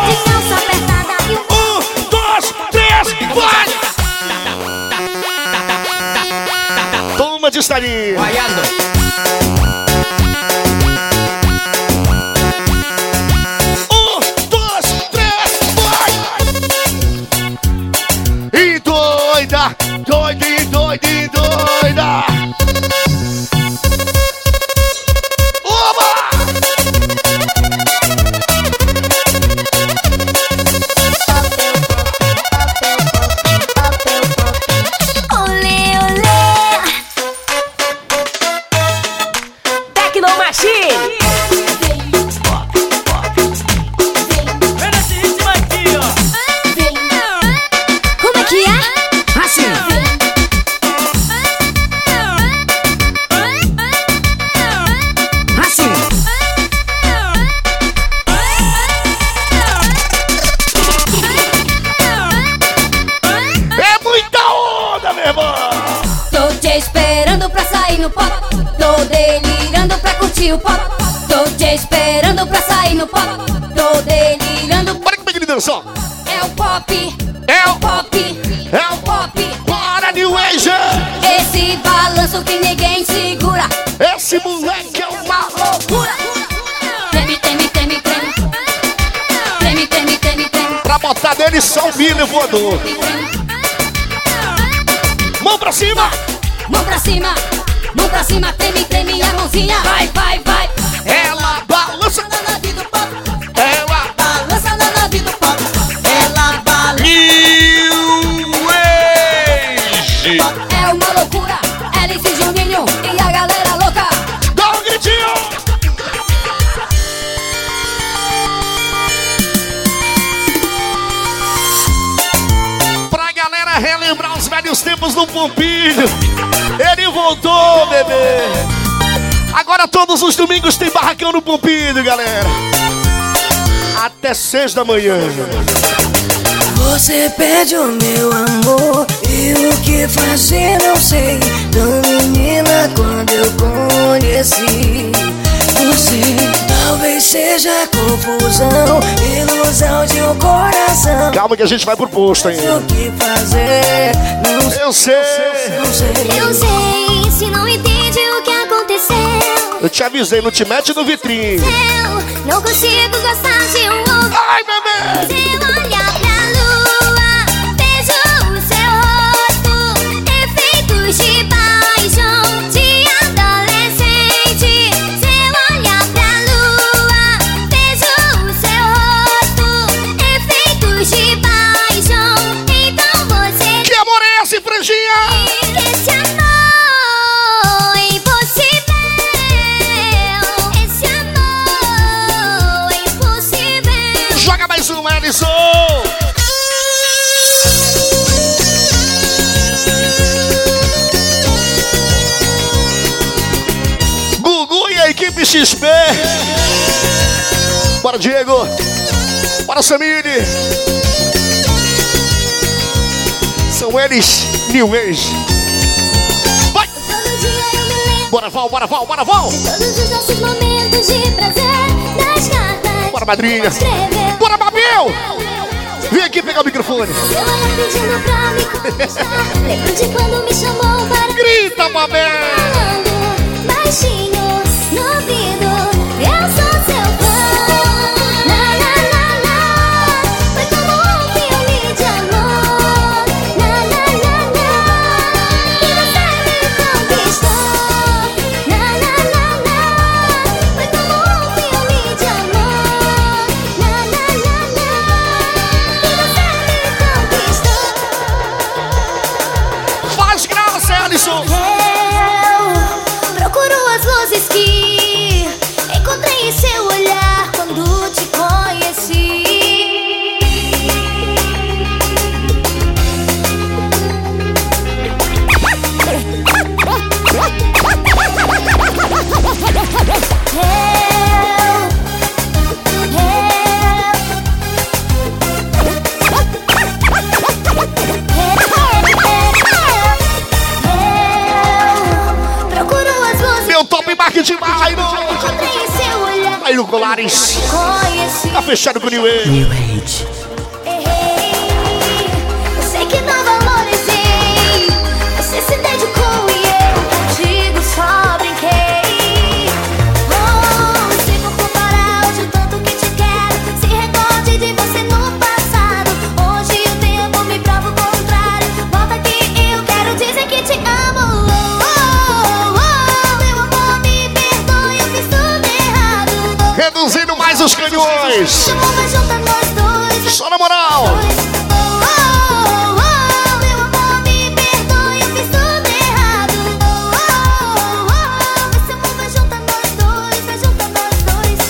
Um, dois, três, vai! Toma de estarinho! Guaiando. Um, dois, três, vai! E doida, doida, e doida, e doida! Oba! Olê, olê. Tecno Machine. Como é que é? Assim. Assim. É muita onda, meu irmão! Tô te esperando pra sair no pop. Tô delirando pra curtir o pop. Tô te esperando pra sair no pop. Tô delirando. Bora comigo ele dançar! É o pop. É o pop. É o pop. Bora, New Age! Esse balanço que ninguém segura. Esse moleque é uma loucura. Treme, treme, treme, treme. Treme, treme, treme, treme. Pra botar nele só o milho voador. Mão pra cima! Mão pra cima. Mão pra cima, treme, treme a mãozinha. Vai, vai, vai. Ela balança na nave do pop. Ela balança na nave do pop. Ela balança. New Age! É uma loucura. Alice, Juninho e a galera louca. Dá um gritinho! Pra galera relembrar os velhos tempos do Pompilho. Ele voltou, bebê. Agora todos os domingos tem barracão no Pompilho, galera. Até seis da manhã. Você pede o meu amor e o que fazer não sei. Tão menina quando eu conheci você. Talvez seja confusão, ilusão de um coração. Calma que a gente vai pro posto ainda. O que fazer? Não Eu sei. Não sei. Eu sei, se não entende o que aconteceu. Eu te avisei, não te mete no vitrine. Eu não consigo gostar de um outro. Ai, bebê! Se eu olhar pra lua, vejo o seu rosto. Efeitos de paixão de adolescente. Se eu olhar pra lua, vejo o seu rosto. Efeitos de paixão. Então você. Que amor é esse, franjinha? Esse amor impossível. Esse amor impossível. Joga mais uma, Ellison! Gugu e a equipe X P. Bora, Diego. Bora, Samiri. Com eles, New Age. Vai! Bora, Val, bora, Val, bora, Val! Todos os nossos momentos de prazer, das cartas. Bora, madrinha! Bora, Babel! Vem aqui pegar o microfone. Seu olhar pedindo pra me conquistar. Lembro de quando me chamou para... Grita, Babel! Falando baixinho no ouvido, eu sou seu fã. Na, na, na, na. Foi como um filme de amor. Na, na, na, na. E você me conquistou. Na, na, na, na. Foi como um filme de amor. Na, na, na, na. E você me conquistou. Faz graça, Alisson! Eu procuro as luzes que encontrei em seu olhar quando te conheci. Eu procuro as luzes. Meu top marketing, Mairo! Encontrei em seu olhar. Mairo Colares. Conheci. Tá fechado com o New Age. New Age. Eu sei que não valorizei. Você se dedicou e eu contigo só brinquei. Oh, se for comparar hoje o tanto que te quero, se recorde de você no passado. Hoje o tempo me prova o contrário. Volta aqui, eu quero dizer que te amo. Oh, oh, oh, meu amor, me perdoe, eu fiz tudo errado. Reduzindo mais os canhões. Vamos juntar nós dois. Só na moral. Oh, oh, oh, meu amor, me perdoe, eu fiz tudo errado. Oh, oh, oh, esse amor vai juntar nós dois, vai juntar nós dois.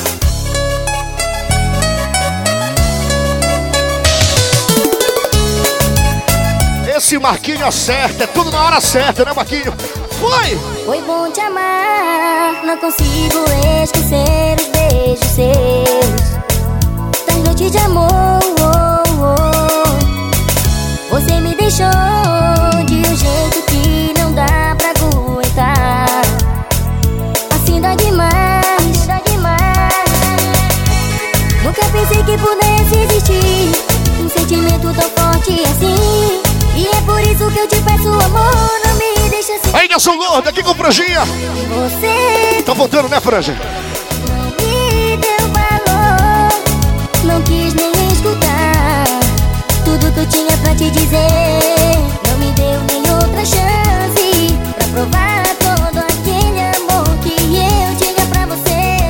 Esse Marquinho acerta, é tudo na hora certa, né, Marquinho? Foi! Foi bom te amar, não consigo esquecer os beijos seus. Das noites de amor, oh, oh. Você me deixou de um jeito que não dá pra aguentar. Assim dá demais, dá demais. Nunca pensei que pudesse existir um sentimento tão forte assim. E é por isso que eu te peço, amor, não me deixa assim. Aí, Nelson Gordo, aqui com o Franjinha. Você Tá voltando, né, Franja? não me deu valor, não quis nem escutar tudo que eu tinha pra te dizer. Não me deu nem outra chance pra provar todo aquele amor que eu tinha pra você.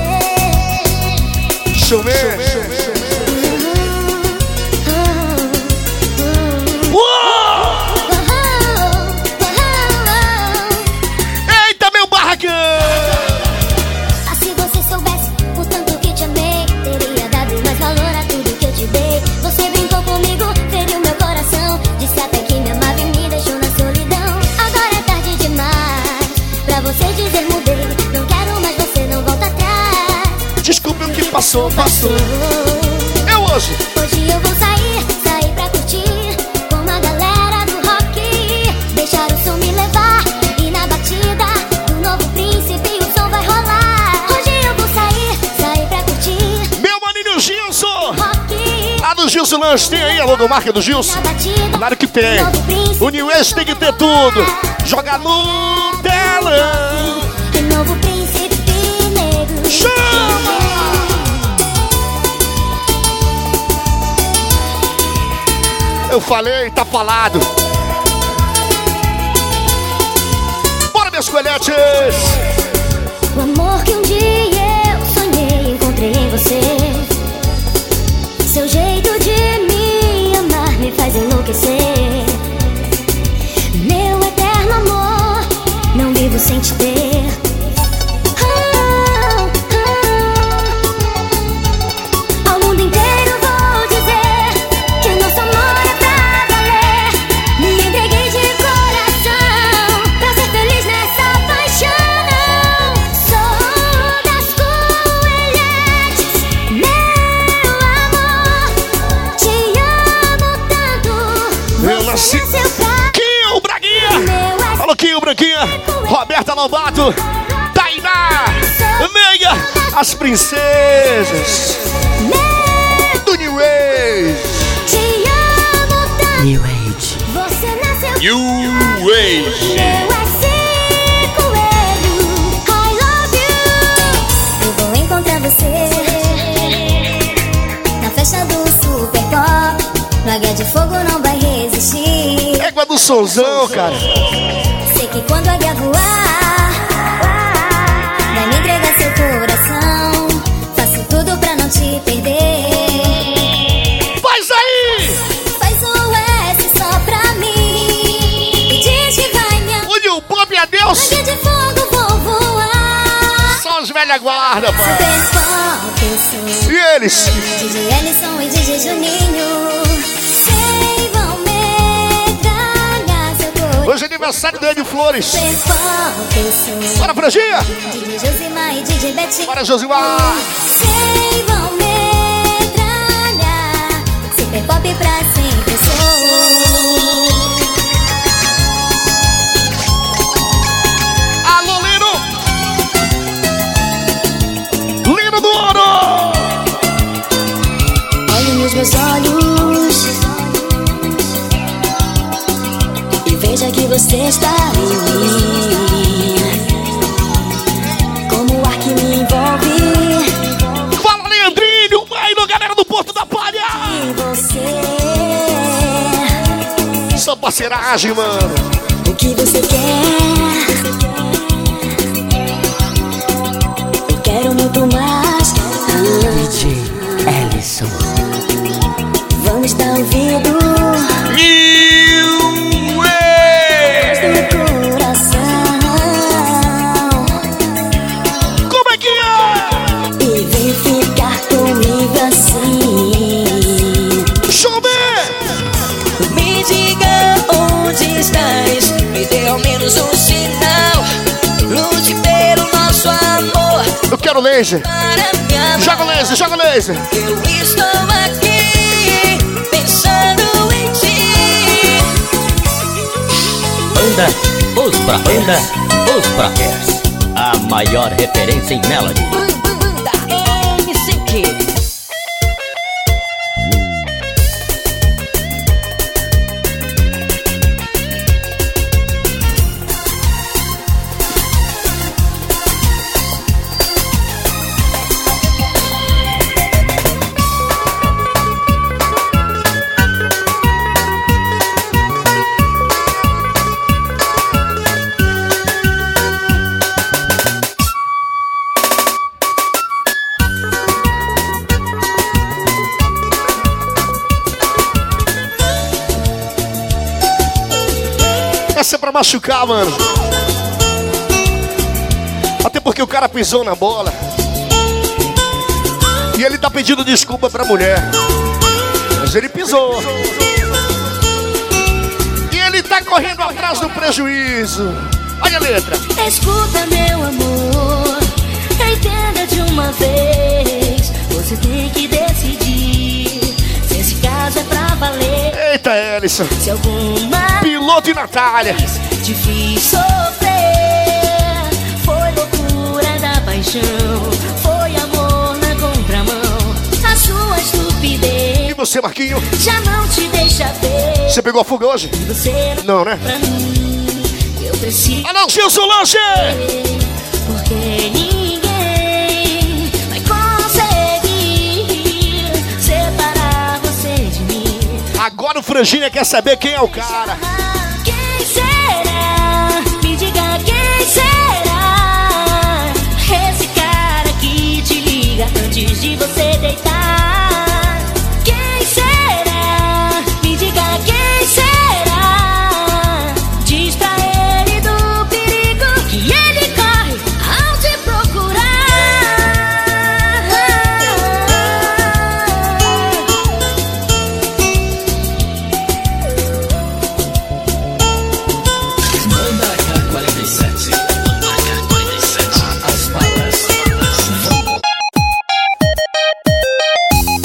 Chumê. Eita, meu barracão! Ah, se você soubesse o tanto que te amei, teria dado mais valor a tudo que eu te dei. Você brincou comigo, feriu meu coração, disse até que me amava e me deixou na solidão. Agora é tarde demais pra você dizer mudei. Não quero mais, você não volta atrás. Desculpe o que passou, passou. Eu hoje. Hoje eu vou sair, sair pra curtir com a galera do rock. Deixar o som me levar e na batida do novo príncipe o som vai rolar. Hoje eu vou sair, sair pra curtir Meu maninho Gilson. rock. Lá do Gilson Lanche, tem aí a logomarca do Gilson? Na batida Claro que tem. O New Age tem que ter tudo. Joga no telão. do novo príncipe negro. Chama! Eu falei, tá falado. Bora, meus coelhetes! O amor que um dia eu sonhei, encontrei em você. Seu jeito de me amar me faz enlouquecer. Meu eterno amor, não vivo sem te ter. Ah, ah. Ao mundo inteiro vou dizer que o nosso amor é pra valer. Me entreguei de coração pra ser feliz nessa paixão. Sou das coelhetes, meu amor. Te amo tanto. Eu nasci. Você nasceu pra Chiquinha, Roberta Lobato, Tainá, Meia, as princesas do New Age. Te amo tanto. New Age. Você nasceu. New Age. Eu é ser coelho. I love you. Eu vou encontrar você na festa do Super Pop. No Águia de Fogo não vai resistir. Égua do Sonzão, cara. Sei que quando a águia voar, vai me entregar seu coração. Faço tudo pra não te perder. Faz aí! Faz um S só pra mim. E diz que vai me amar. Onde o Bob e a Deus. Águia de Fogo vou voar. Só os velha guarda, pai. Super Pop eu sou. E eles? D J Ellison e D J Juninho. Sei vão metralhar seu coração. Hoje é aniversário do Ed Flores. Super Pop eu sou. Bora, Franjinha! D J Josimar e D J Betinho. Bora, Josimar! Sei vão metralhar. Super Pop pra sempre eu sou. Alô, Lino! Lino do Ouro! Olhe nos meus olhos e veja que você está em mim, como o ar que me envolve. Fala, Leandrinho! Vai no galera do Porto da Palha! E você, só parceiragem, mano. o que você quer? Eu quero muito mais. D J Ellison. Vamos dar ouvido. New Age! Do coração. Como é que é? E vem ficar comigo assim. Chove! Me diga onde estás, me dê ao menos um sinal. Lute pelo nosso amor. Eu quero laser. Para me amar. Joga laser, joga laser. Eu estou aqui pensando em ti. Banda Os Brahers. Os Brahers. A maior referência em melody. Banda M C K. Essa é pra machucar, mano. Até porque o cara pisou na bola. E ele tá pedindo desculpa pra mulher. Mas ele pisou. E ele tá correndo atrás do prejuízo. Olha a letra. Escuta, meu amor, entenda de uma vez. Você tem que decidir se esse caso é pra valer. Eita, Ellison. Se alguma Piloto e Natália. te fiz sofrer, foi loucura da paixão, foi amor na contramão. A sua estupidez E você, Marquinho? já não te deixa ver. Você pegou a fuga hoje? Você Não, né? pra mim, eu preciso. Ah, não, Gilson Lanche! Porque ninguém vai conseguir separar você de mim. Agora o Franjinha quer saber quem é o cara. Quem será? Me diga quem será? Esse cara que te liga antes de você deitar. Quem será? Me diga quem será? Diz pra ele do perigo que ele corre ao te procurar. Manda K quarenta e sete. Manda K quarenta e sete. As balas.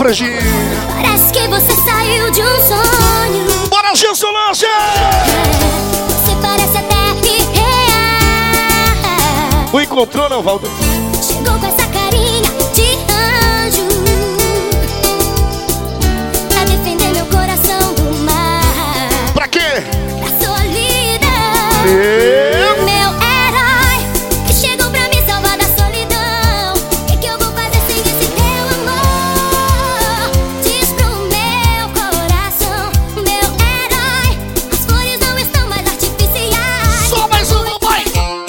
Franjinha. Parece que você saiu de um sonho. Bora, Gilson Lanche! Você parece até irreal. O encontrou, não, Valdo? Chegou com essa carinha de anjo pra defender meu coração do mar. Pra quê? Da solidão. Meu, meu herói que chegou pra me salvar da solidão. O que, que eu vou fazer sem esse teu amor? Diz pro meu coração, meu herói. As flores não estão mais artificiais. Só mais uma, vai!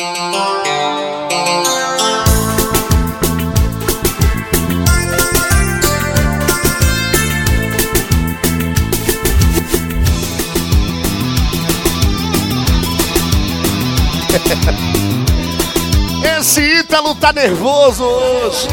Esse Ítalo tá nervoso hoje.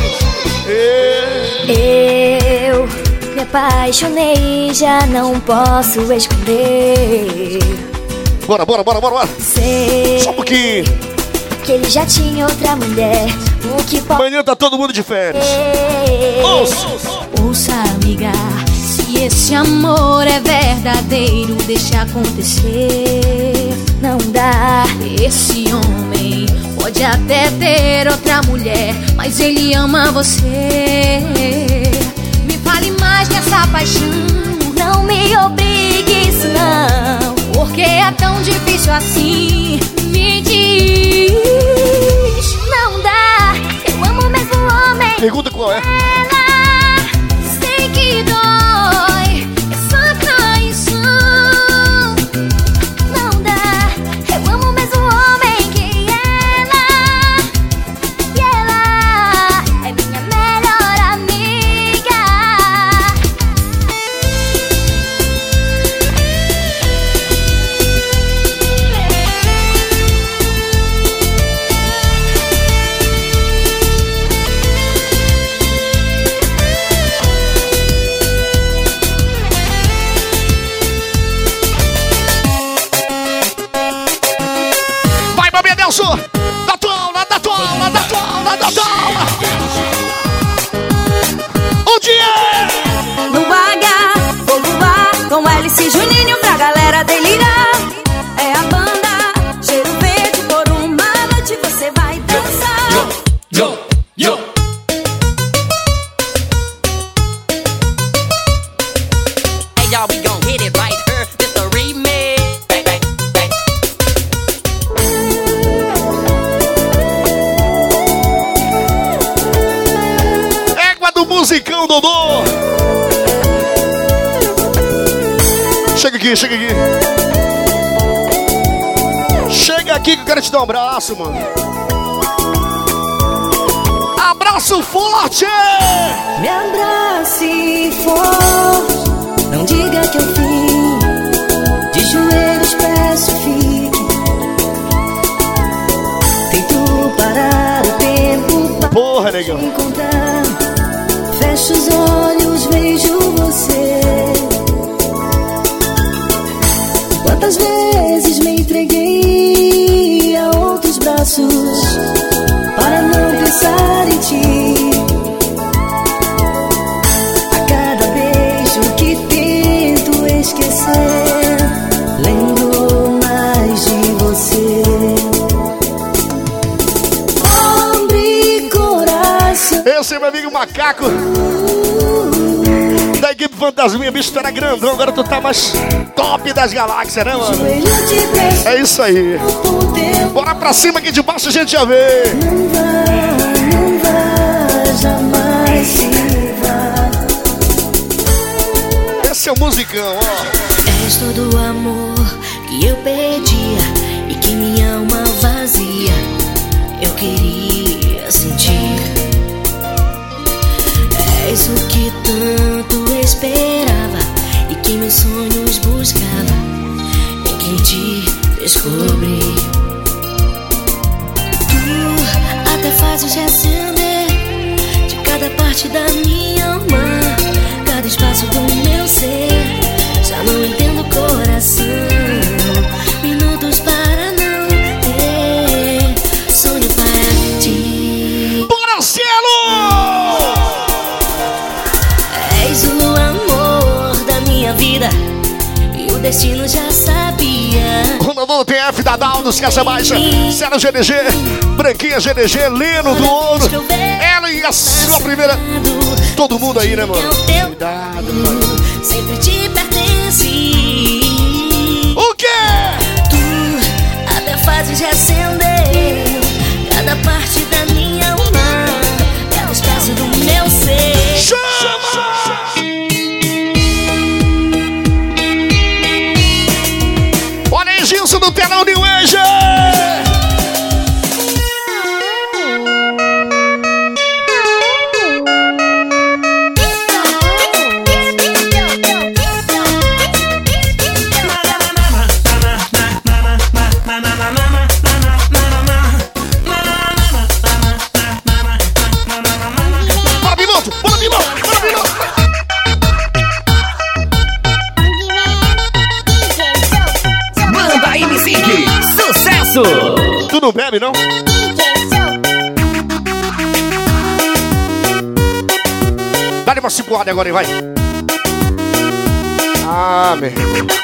E... Eu me apaixonei, já não posso esconder. Bora, bora, bora, bora, bora. Sei Só um pouquinho. que ele já tinha outra mulher. O que pode... Amanhã tá todo mundo de férias. Ouça, Ouça, amiga, se esse amor é verdadeiro, deixa acontecer. não dá. Esse homem pode até ter outra mulher, mas ele ama você. Me fale mais dessa paixão. Não me obrigue isso não. Porque é tão difícil assim. Me diz. Não dá. Eu amo mesmo o homem. Pergunta qual é? Ela, sei que dói essa traição. Não dá. Eu amo mesmo o homem que ela. E ela é minha melhor amiga. Vai, Babi Adelson! Da tua aula, da tua aula, da tua aula, da tua aula! O dia! No H, vou voar com Alice e Juninho pra galera delirar. É a banda, cheiro verde, por uma noite você vai dançar. Yo, yo. Hey y'all, we gon' hit it right here. This the remix. Bang, bang, bang. Égua do musicão, Dodô! Chega aqui, chega aqui. Chega aqui que eu quero te dar um abraço, mano. Abraço forte! Me abrace forte, não diga que eu fim. De joelhos peço fique. Tento parar o tempo para Porra, negão. te encontrar. Fecho os olhos, vejo você. Quantas vezes me entreguei a outros braços para não pensar em ti. A cada beijo que tento esquecer, lembro mais de você. Homem, coração. Esse é meu amigo Macaco. Da equipe Fantasminha, bicho, tu era grandão, agora tu tá mais top das galáxias, né, mano? É isso aí. Bora pra cima que de baixo a gente já vê. Não vai, não vai jamais se vá. Esse é o musicão, ó. És todo o amor que eu pedia e que minha alma vazia eu queria sentir. És o que tanto esperava e que meus sonhos buscava em quem te descobri. Tu até fazes reacender de cada parte da minha alma, cada espaço do meu ser. Já não entendo o coração, minutos para não ter sonho para ti. Bora, cielo! És destino já sabia. Ronaldo T F da Daldos, Caixa Baixa, Sera G D G, Branquinha G D G, Leno do Ouro, ela e a sua primeira. Todo mundo aí, né, mano? Cuidado, mano. Sempre te pertence. O quê? Tu até fazes reacender cada parte da minha alma, cada espaço do meu ser. Chama! Olha aí, Gilson do Telão New Age! Tu não bebe, não? Dá-lhe uma cipuada agora aí, vai. Ah, meu.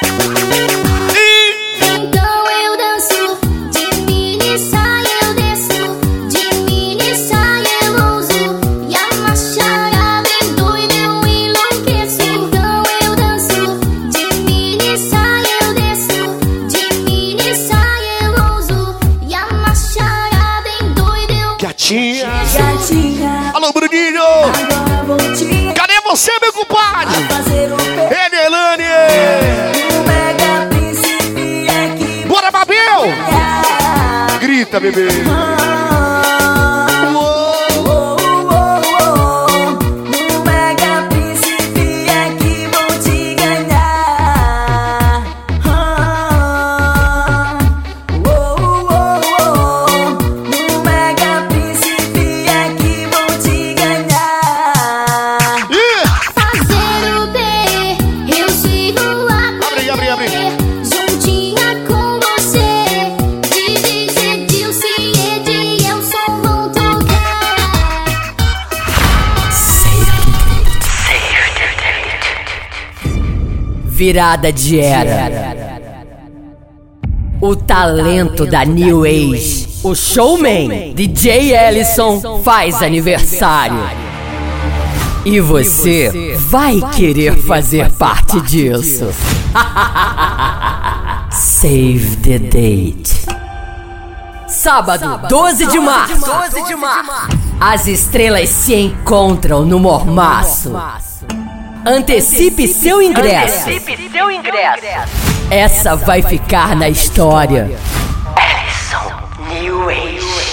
Então eu danço, de mini saia eu desço, de mini saia eu ouso, e a macharada bem doida eu enlouqueço. Então eu danço, de mini saia eu desço, de mini saia eu ouso, e a macharada bem doida eu... Gatinha! Gatinha! Alô, Bruninho! Agora vou te... Cadê você, meu compadre? Ele, Elane! Mega Príncipe é que... Bora, Babel! Grita, bebê! Virada de era. O talento da New Age. O showman D J Ellison faz aniversário. E você vai querer fazer parte disso. Save the date. Sábado, doze de março. As estrelas se encontram no Mormaço. Antecipe seu ingresso. Antecipe seu ingresso. Essa vai ficar na história. Ellison New Age.